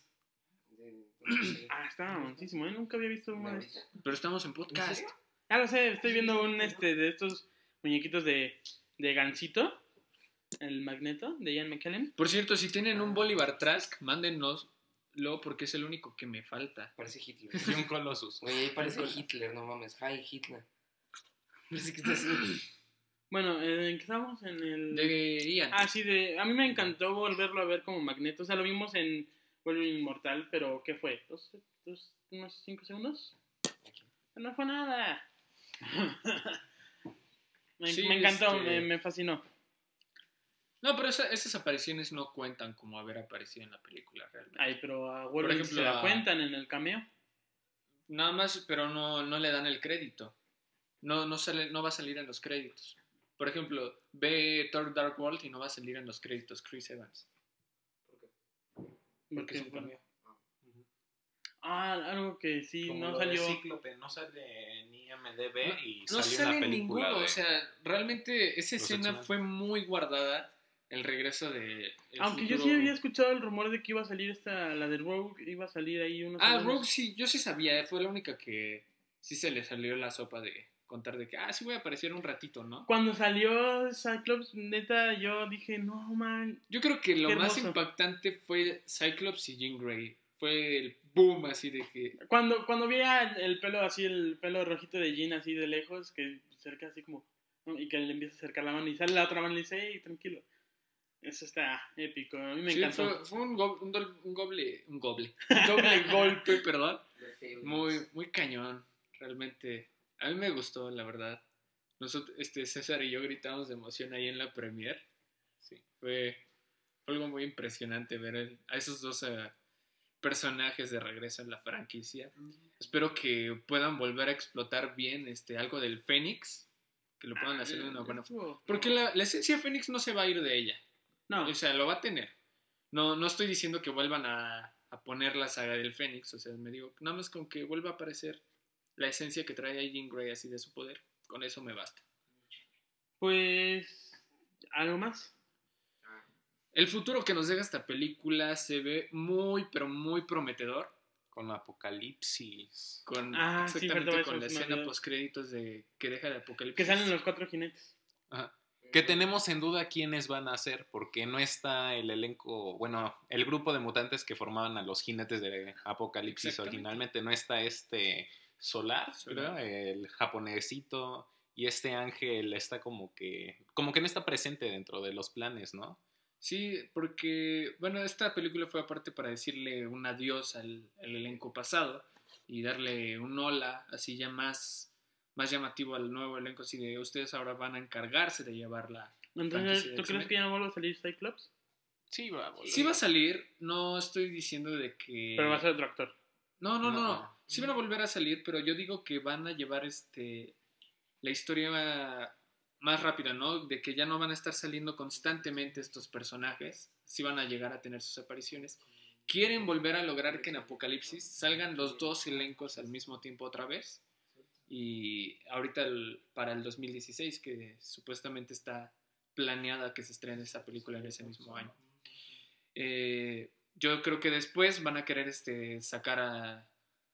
Está muchísimo, ¿eh? Nunca había visto uno de estos. Pero estamos en podcast. Ah, lo sé, estoy viendo un de estos muñequitos de de Gansito, el Magneto, de Ian McKellen. Por cierto, si tienen un Bolivar Trask, mándennoslo porque es el único que me falta. Parece Hitler. Y un Colossus. Güey, ahí parece Hitler, no mames. Hi, Hitler. Parece que está así. Bueno, ¿en qué estamos? En el... De Ian. Sí, a mí me encantó volverlo a ver como Magneto. O sea, lo vimos en Wolverine Inmortal, pero ¿qué fue? ¿Unos 5 segundos? No fue nada. Sí, me encantó, me fascinó. No, pero esas apariciones no cuentan como haber aparecido en la película realmente. Ay, pero a Wolverine ejemplo, se la cuentan en el cameo. Nada más, pero no le dan el crédito. No va a salir en los créditos. Por ejemplo, ve Thor Dark World y no va a salir en los créditos Chris Evans. Porque es un cameo. Algo que sí, Como no lo salió. de Cíclope, no sale ni MDB y No salió sale una película ninguno, de... o sea, realmente esa Los escena X-Men. fue muy guardada, el regreso de... Aunque yo sí había escuchado el rumor de que iba a salir la de Rogue, iba a salir ahí unos segundos. Rogue sí, yo sí sabía, fue la única que sí se le salió la sopa de contar de que, sí voy a aparecer un ratito, ¿no? Cuando salió Cyclops, neta, yo dije, no, man. Yo creo que lo Qué más hermoso. impactante fue Cyclops y Jean Grey. Fue el boom así de que... Cuando vi el pelo así, el pelo rojito de Jean así de lejos, que cerca así como, ¿no? Y que le empieza a acercar la mano y sale la otra mano y le dice, hey, tranquilo. Eso está épico, a mí me Sí, encantó. fue un doble golpe, perdón. Muy, muy cañón, realmente. A mí me gustó, la verdad. Nosotros, César y yo gritamos de emoción ahí en la premiere. Sí, fue algo muy impresionante ver a esos dos personajes de regreso en la franquicia. Espero que puedan volver a explotar bien algo del Fénix, que lo puedan hacer de una buena forma. Porque la esencia de Fénix no se va a ir de ella. No, O sea, lo va a tener. No estoy diciendo que vuelvan a poner la saga del Fénix. O sea, me digo, nada más con que vuelva a aparecer la esencia que trae a Jean Grey así de su poder. Con eso me basta. pues, ¿algo más? El futuro que nos deja esta película se ve muy, pero muy prometedor. Con Apocalipsis. Con, Sí, exactamente perdón, con eso la se me escena olvidó. postcréditos que deja de Apocalipsis. Que salen los 4 jinetes. Ajá. Que tenemos en duda quiénes van a ser, porque no está el elenco, bueno, el grupo de mutantes que formaban a los jinetes de Apocalipsis Exactamente. originalmente. No está Solar, creo, el japonesito, y Ángel está como que no está presente dentro de los planes, ¿no? Sí, porque, bueno, esta película fue aparte para decirle un adiós al elenco pasado y darle un hola así ya más llamativo al nuevo elenco, así de ustedes ahora van a encargarse de llevar la franquicia Entonces, de ¿tú X-Men. crees que ya no vuelve a salir Cyclops? Sí, va a volver. Sí va a salir, no estoy diciendo de que... Pero va a ser otro actor. No. Sí van a volver a salir, pero yo digo que van a llevar la historia más rápida, ¿no? De que ya no van a estar saliendo constantemente estos personajes, sí van a llegar a tener sus apariciones. Quieren volver a lograr que en Apocalipsis salgan los dos elencos al mismo tiempo otra vez. Y ahorita para el 2016, que supuestamente está planeada que se estrene esa película en ese mismo año. Yo creo que después van a querer sacar a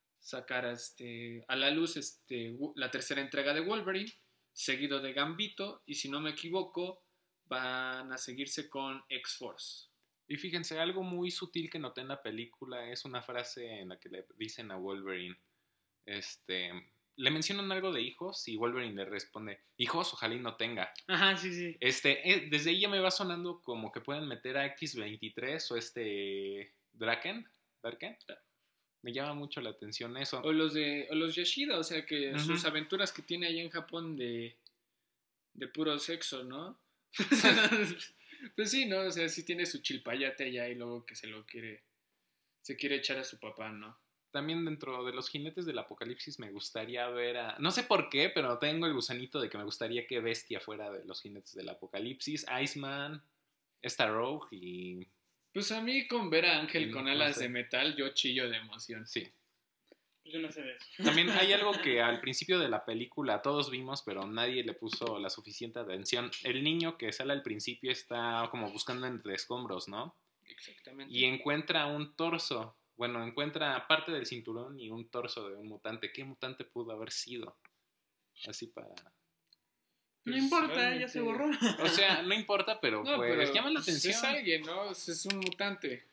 la luz la tercera entrega de Wolverine, seguido de Gambito, y si no me equivoco van a seguirse con X-Force. Y fíjense, algo muy sutil que noté en la película es una frase en la que le dicen a Wolverine, le mencionan algo de hijos y Wolverine le responde, hijos, ojalá y no tenga. Ajá, sí. Desde ahí ya me va sonando como que pueden meter a X-23 o Darken. Me llama mucho la atención eso. O los Yoshida, o sea que Uh-huh. sus aventuras que tiene allá en Japón de puro sexo, ¿no? Pues sí, ¿no? O sea, sí tiene su chilpayate allá y luego que se quiere echar a su papá, ¿no? También dentro de los jinetes del apocalipsis me gustaría ver a... No sé por qué, pero tengo el gusanito de que me gustaría que Bestia fuera de los jinetes del apocalipsis, Iceman, Rogue y... Pues a mí con ver a Ángel Sí, con no alas sé. de metal, yo chillo de emoción. Sí. Pues yo no sé de eso. También hay algo que al principio de la película todos vimos, pero nadie le puso la suficiente atención. El niño que sale al principio está como buscando entre escombros, ¿no? Exactamente. Y encuentra un torso. Bueno, encuentra parte del cinturón y un torso de un mutante. ¿Qué mutante pudo haber sido? Así para... No Pues, importa, ya se borró. O sea, no importa, pero No, pues pero llama la pues, atención. es alguien, ¿no? Es un mutante.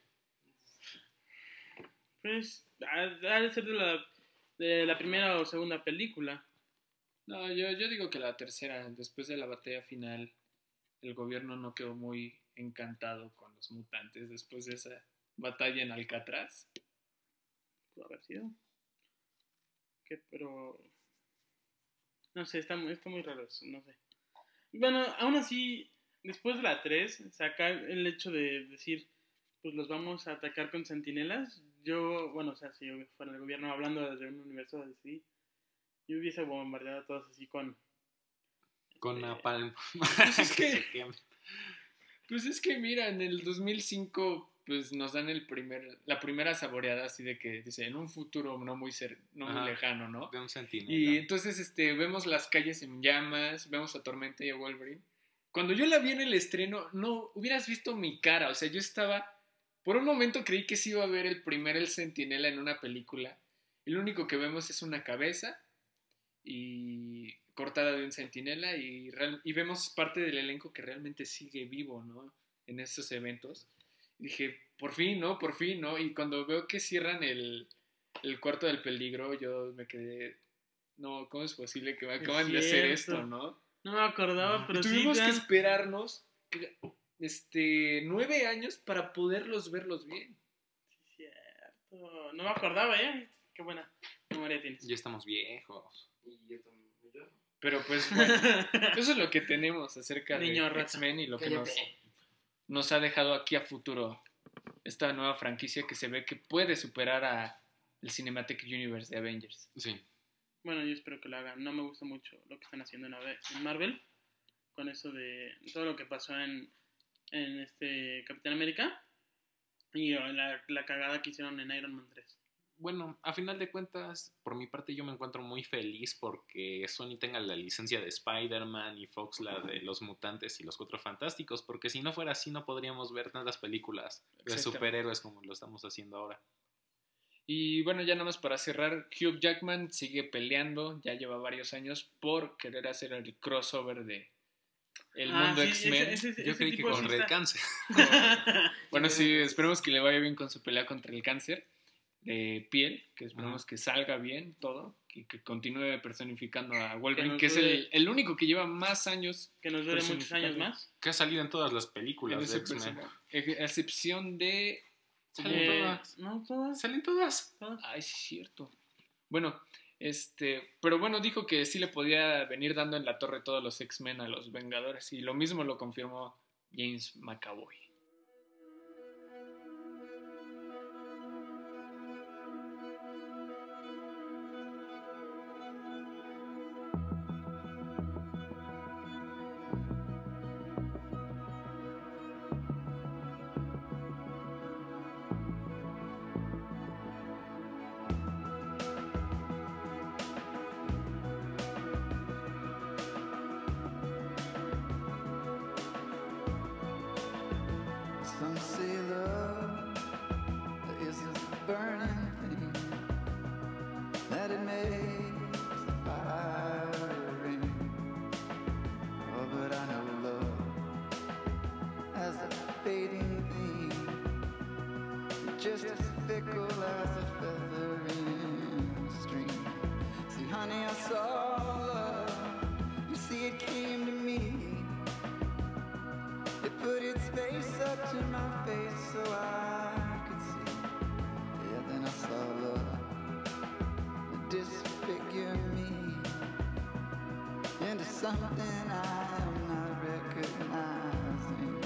Pues ha de ser de la primera o segunda película. No, yo digo que la tercera, después de la batalla final, el gobierno no quedó muy encantado con los mutantes después de esa batalla en Alcatraz. Pudo haber sido. Pero no sé, está muy raro eso, no sé. Bueno, aún así, después de la 3, sacar el hecho de decir, pues los vamos a atacar con centinelas. Yo, bueno, o sea, si yo fuera el gobierno hablando desde un universo así, yo hubiese bombardeado a todos así con napalm. Pues es que- se queme. Pues es que mira, en el 2005 pues nos dan la primera saboreada así de que dice en un futuro no muy Ajá. lejano, ¿no? De un centinela. Y entonces vemos las calles en llamas, vemos a Tormenta y a Wolverine. Cuando yo la vi en el estreno, no hubieras visto mi cara, o sea, yo estaba, por un momento creí que sí iba a ver el centinela en una película. Y lo único que vemos es una cabeza y cortada de un centinela y vemos parte del elenco que realmente sigue vivo, ¿no? En estos eventos. Dije, por fin, ¿no? Y cuando veo que cierran el cuarto del peligro, yo me quedé, no, ¿cómo es posible que me acaban de hacer cierto. esto, no? No me acordaba, pero Y sí. tuvimos que esperarnos 9 años para poderlos verlos bien. Cierto. No me acordaba, Qué buena memoria tienes. Ya estamos viejos. Y yo también. Pero pues bueno, eso es lo que tenemos acerca Niño de rata. X-Men y lo que Cállate. nos ha dejado aquí a futuro esta nueva franquicia que se ve que puede superar a el Cinematic Universe de Avengers. Sí. Bueno, yo espero que lo hagan. No me gusta mucho lo que están haciendo en Marvel. Con eso de todo lo que pasó en Capitán América. Y la cagada que hicieron en Iron Man 3. Bueno, a final de cuentas, por mi parte yo me encuentro muy feliz porque Sony tenga la licencia de Spider-Man y Fox la de los mutantes y los Cuatro Fantásticos, porque si no fuera así no podríamos ver tantas películas de Exactamente. superhéroes como lo estamos haciendo ahora. Y bueno, ya nada más para cerrar, Hugh Jackman sigue peleando, ya lleva varios años por querer hacer el crossover de el mundo X-Men. Yo creí que con Red Cáncer. Bueno, sí, esperemos que le vaya bien con su pelea contra el cáncer de piel, que esperemos que salga bien todo y que continúe personificando a Wolverine, que es el único que lleva más años. Que nos dure muchos años más. Que ha salido en todas las películas en de ese X-Men. personaje. A excepción de... Salen todas. No, todas. Salen todas. Ay, sí es cierto. Bueno, pero bueno, dijo que sí le podía venir dando en la torre todos los X-Men a los Vengadores y lo mismo lo confirmó James McAvoy. Some say love is a burning thing, that it makes the fire ring. Oh, but I know love as a fading thing, just as fickle as a feather in a stream. See, honey, I saw love, you see, it came to me. It put its face up to my face so I could see. Yeah, then I saw love disfigure me into something I am not recognizing.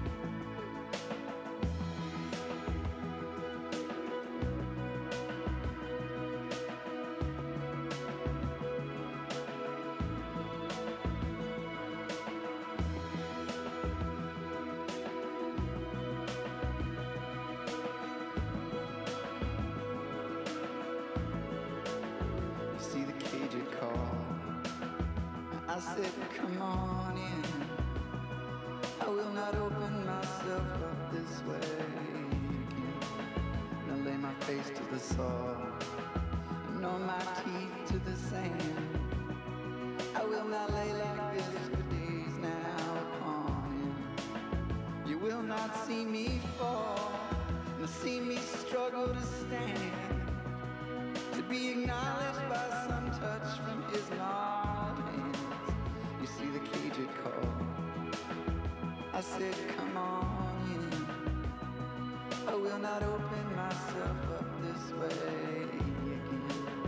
See the cage it called. I said, come on in. I will not open myself up this way again. Now lay my face to the soil, and on my teeth to the sand. I will not lay like this for days now upon him. You will not see me fall, nor see me struggle to stand, to be acknowledged by some touch from his gnarled hands. You see the cage it called. I said, come on in. I will not open myself up this way again.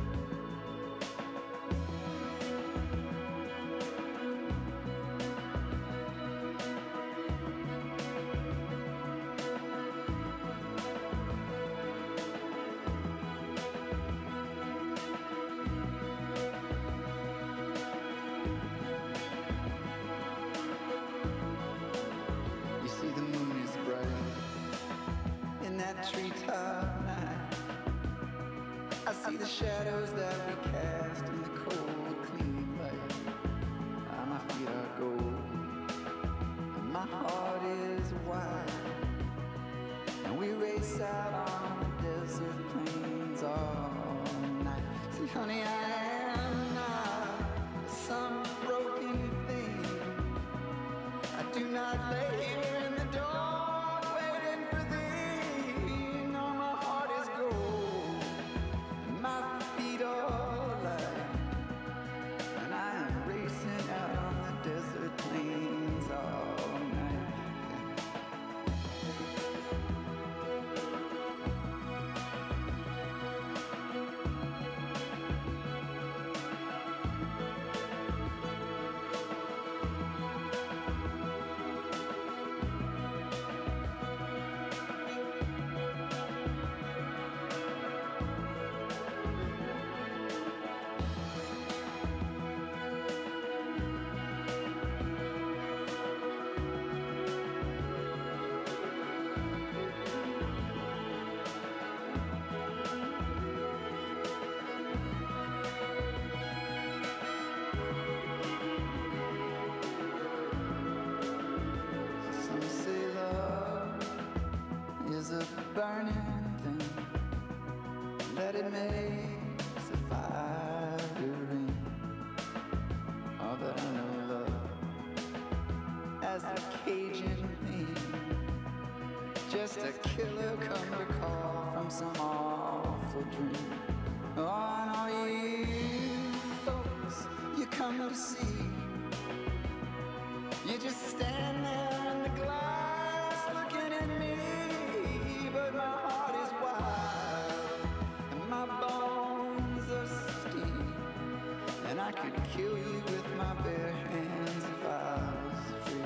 You see the moon is bright in that treetop night. I see the shadows that we cast in the cold, clean light. Ah, my feet are gold, and my heart is wide. And we race out on the desert plains all night. See, honey, I am not some broken thing. I do not lay here in the dark waiting for thee. No, my heart is gold, and my feet are light, and I am racing out on the desert plains all night. Some say love is a burning thing, that it makes a fire ring. Oh, but I know love as a Cajun thing, just a killer come to call from some awful dream. Oh, and all you folks you come to see, you just stand there in the glass looking at me, but my heart is wild and my bones are steel, and I could kill you with my bare hands if I was free.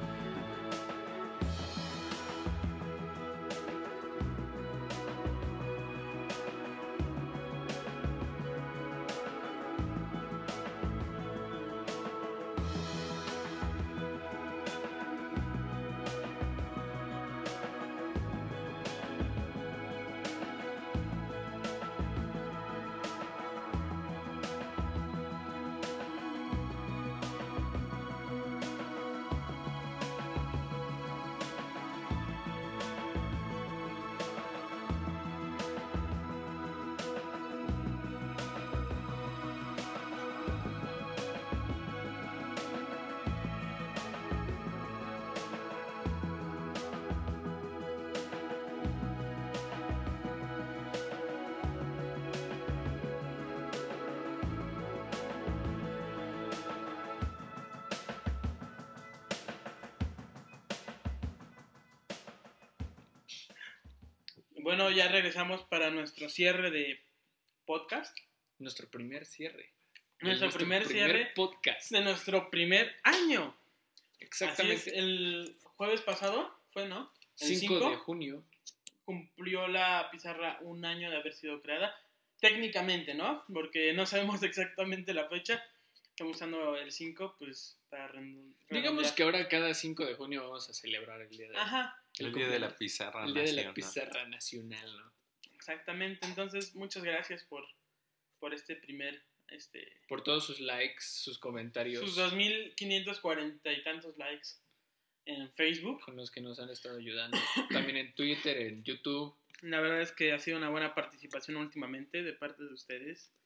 Bueno, ya regresamos para nuestro cierre de podcast. Nuestro primer cierre. Nuestro primer cierre podcast. de nuestro primer año. Exactamente. Así es, el jueves pasado fue, ¿no? El 5 de junio. Cumplió la pizarra un año de haber sido creada. Técnicamente, ¿no? Porque no sabemos exactamente la fecha. Estamos usando el 5, pues, para Digamos que ahora cada 5 de junio vamos a celebrar el día de... Ajá. El día de la pizarra El día de la nacional. pizarra nacional, ¿no? Exactamente. Entonces, muchas gracias por este primer... Por todos sus likes, sus comentarios. Sus 2,540 y tantos likes en Facebook. Con los que nos han estado ayudando. También en Twitter, en YouTube. La verdad es que ha sido una buena participación últimamente de parte de ustedes.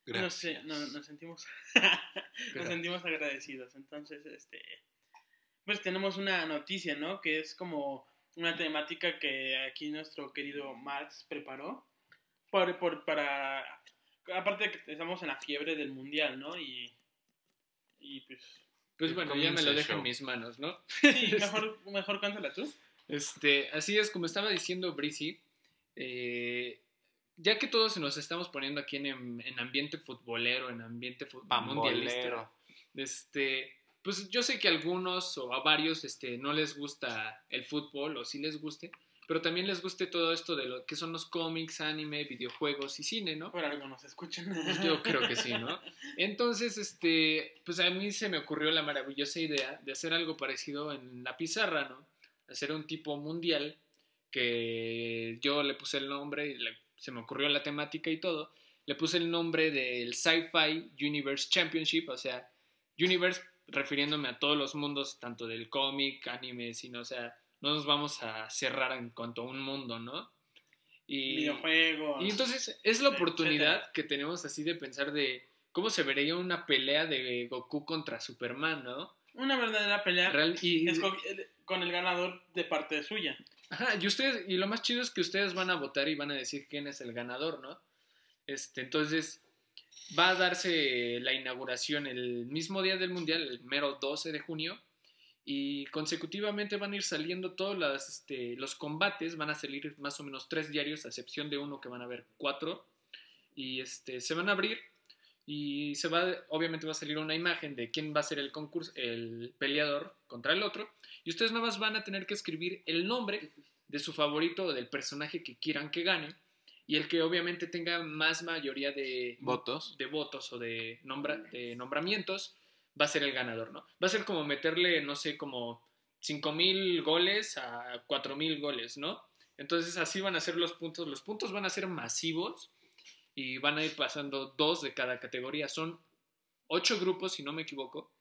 nos sentimos nos sentimos agradecidos. Entonces, pues tenemos una noticia, ¿no? Que es como una temática que aquí nuestro querido Marx preparó para aparte de que estamos en la fiebre del mundial, ¿no? Y pues bueno, ya me lo dejo en mis manos, ¿no? Sí, mejor cántala tú. Así es, como estaba diciendo Breezy, ya que todos nos estamos poniendo aquí en ambiente futbolero, en ambiente mundialista, pues yo sé que a algunos o a varios no les gusta el fútbol, o sí les guste, pero también les guste todo esto de lo que son los cómics, anime, videojuegos y cine, ¿no? Por algo nos escuchan. Pues yo creo que sí, ¿no? Entonces, pues a mí se me ocurrió la maravillosa idea de hacer algo parecido en la pizarra, ¿no? Hacer un tipo mundial que yo le puse el nombre y se me ocurrió la temática y todo. Le puse el nombre del Sci-Fi Universe Championship, o sea, Universe refiriéndome a todos los mundos, tanto del cómic, anime, sino, o sea, no nos vamos a cerrar en cuanto a un mundo, ¿no? Videojuegos. Y entonces es la oportunidad que tenemos así de pensar de cómo se vería una pelea de Goku contra Superman, ¿no? Una verdadera pelea con el ganador de parte suya. Ajá, y lo más chido es que ustedes van a votar y van a decir quién es el ganador, ¿no? Entonces va a darse la inauguración el mismo día del mundial, el mero 12 de junio, y consecutivamente van a ir saliendo todos los combates, van a salir más o menos 3 diarios, a excepción de uno que van a haber 4, y se van a abrir, y obviamente va a salir una imagen de quién va a ser el peleador contra el otro, y ustedes nada más van a tener que escribir el nombre de su favorito o del personaje que quieran que gane, y el que obviamente tenga más mayoría de votos o de nombramientos va a ser el ganador, ¿no? Va a ser como meterle, no sé, como 5,000 goles a 4,000 goles, ¿no? Entonces así van a ser los puntos. Los puntos van a ser masivos y van a ir pasando 2 de cada categoría. Son 8 grupos, si no me equivoco.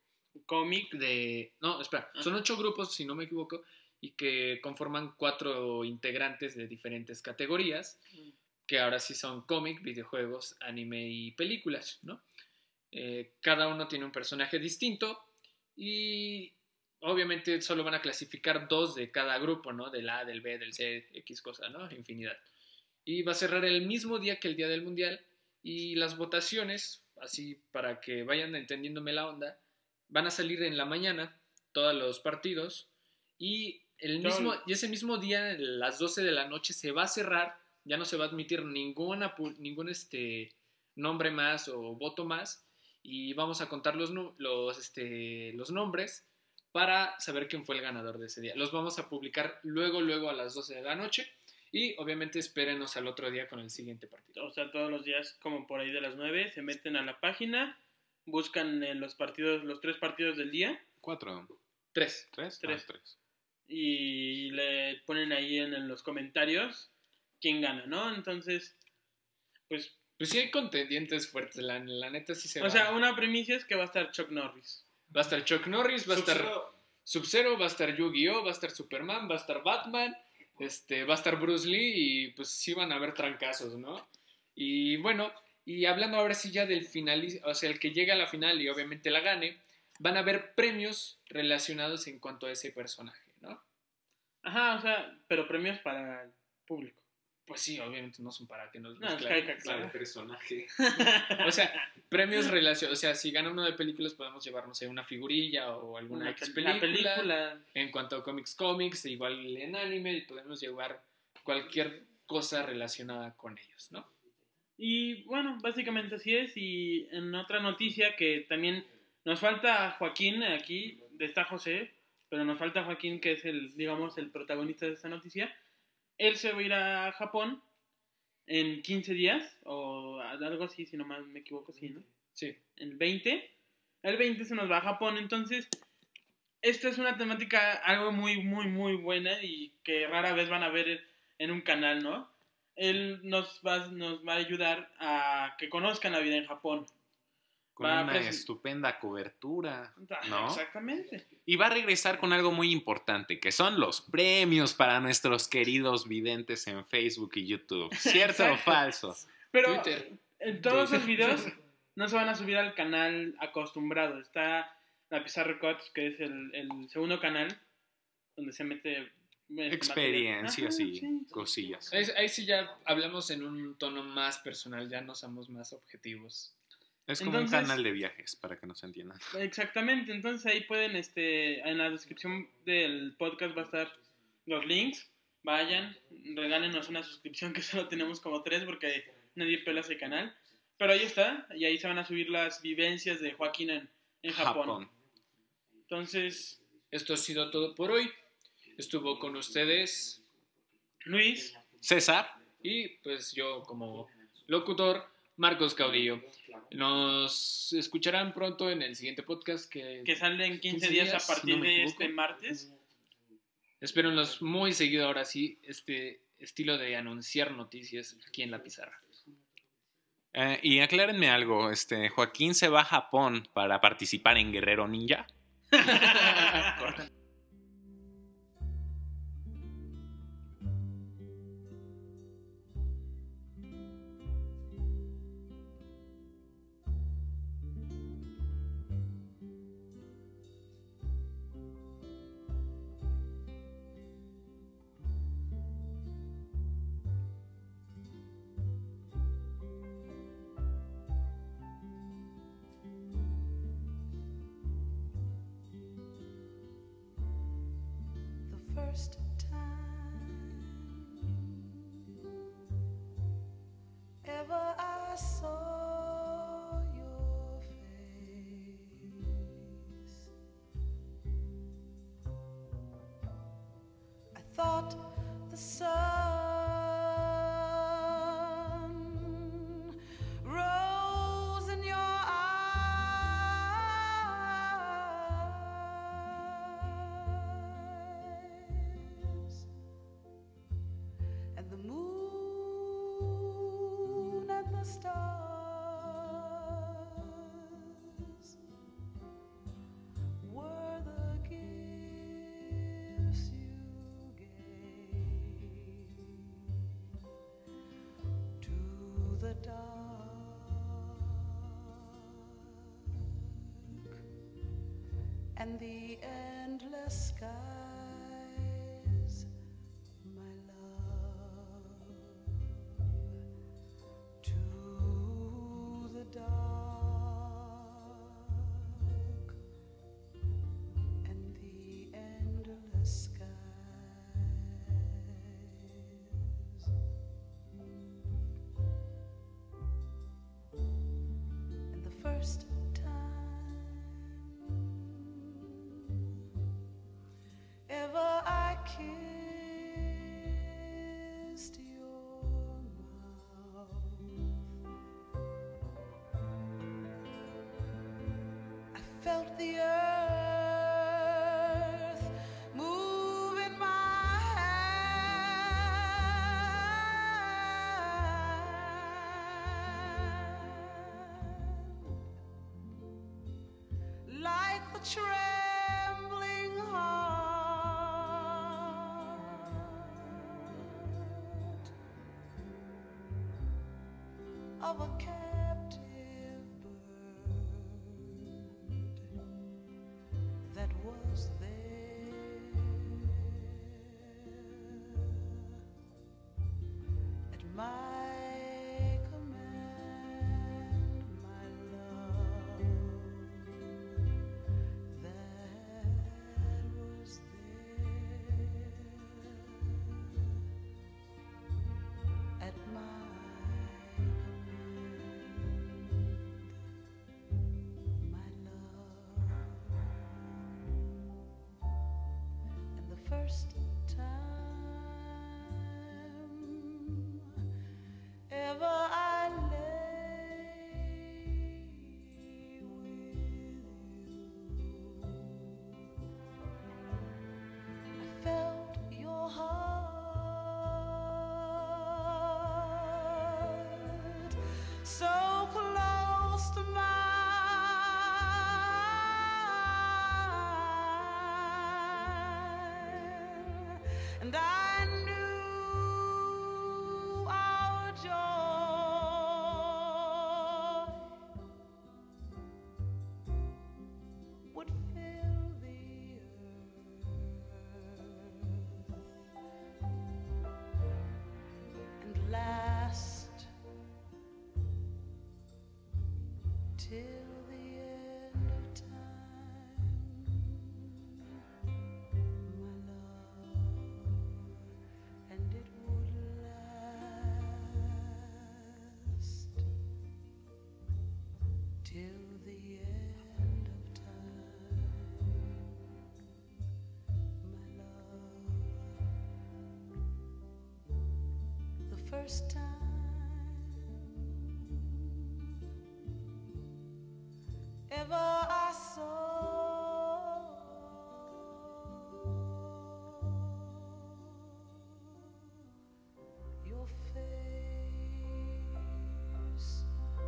Son 8 grupos, si no me equivoco, y que conforman 4 integrantes de diferentes categorías, que ahora sí son cómic, videojuegos, anime y películas, ¿no? Cada uno tiene un personaje distinto y obviamente solo van a clasificar 2 de cada grupo, ¿no? Del A, del B, del C, X cosa, ¿no? Infinidad. Y va a cerrar el mismo día que el día del mundial, y las votaciones, así para que vayan entendiéndome la onda, van a salir en la mañana todos los partidos, y ese mismo día, a las 12 de la noche, se va a cerrar. Ya no se va a admitir ningún nombre más o voto más, y vamos a contar los nombres para saber quién fue el ganador de ese día. Los vamos a publicar luego a las 12 de la noche, y obviamente espérenos al otro día con el siguiente partido. O sea, todos los días, como por ahí de las 9, se meten a la página, buscan los 3 partidos del día. 4. 3. 3. Y le ponen ahí en los comentarios quién gana, ¿no? Entonces, pues sí hay contendientes fuertes, la neta sí se va. O sea, una primicia es que va a estar Chuck Norris. Va a estar Chuck Norris, va a estar Sub-Zero, va a estar Yu-Gi-Oh, va a estar Superman, va a estar Batman, va a estar Bruce Lee, y pues sí van a haber trancazos, ¿no? Y bueno, y hablando ahora sí ya del finalista, o sea, el que llega a la final y obviamente la gane, van a haber premios relacionados en cuanto a ese personaje, ¿no? Ajá, o sea, pero premios para el público. Pues sí, obviamente no son para que nos... Claro, el personaje. O sea, premios relacionados. O sea, si gana uno de películas, podemos llevar, no sé, una figurilla o alguna película. En cuanto a cómics, igual en anime, podemos llevar cualquier cosa relacionada con ellos, ¿no? Y bueno, básicamente así es. Y en otra noticia que también nos falta Joaquín aquí, está José, pero nos falta Joaquín, que es el protagonista de esta noticia. Él se va a ir a Japón en 15 días, o algo así, si no me equivoco, sí, ¿no? Sí. El 20 se nos va a Japón, entonces esta es una temática algo muy, muy, muy buena y que rara vez van a ver en un canal, ¿no? Él nos va a ayudar a que conozcan la vida en Japón. Con una estupenda cobertura, ¿no? Exactamente. Y va a regresar con algo muy importante, que son los premios para nuestros queridos videntes en Facebook y YouTube. ¿Cierto o falso? Pero en todos los videos no se van a subir al canal acostumbrado. Está la Pizarra Records, que es el segundo canal, donde se mete experiencias y cosillas. Ahí sí ya hablamos en un tono más personal, ya no somos más objetivos. Es como un canal de viajes, para que nos entiendan. Exactamente, entonces ahí pueden, en la descripción del podcast va a estar los links. Vayan, regálenos una suscripción, que solo tenemos como 3 porque nadie pela ese canal. Pero ahí está, y ahí se van a subir las vivencias de Joaquín en Japón. Entonces, esto ha sido todo por hoy. Estuvo con ustedes Luis, César y pues yo como locutor, Marcos Caudillo. Nos escucharán pronto en el siguiente podcast que sale en 15 días a partir no me de equivoco. este martes. Espérenlos muy seguido ahora sí, este estilo de anunciar noticias aquí en la pizarra. Y aclárenme algo, Joaquín se va a Japón para participar en Guerrero Ninja. The first time ever I saw your face, I thought the sun rose in your eyes, and the moon and the stars were the gifts you gave to the dark and the endless skies, my love, to the dark and the endless skies. And the first time ever I kissed your mouth, I felt the earth move in my hand, like the trembling heart of a captive bird that was there at my command, my love, that was there at my command, my love. And the first time ever I lay with you, I felt your heart so close to mine, and I knew our joy first time ever I saw your face,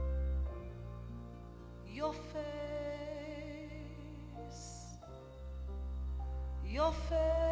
your face, your face.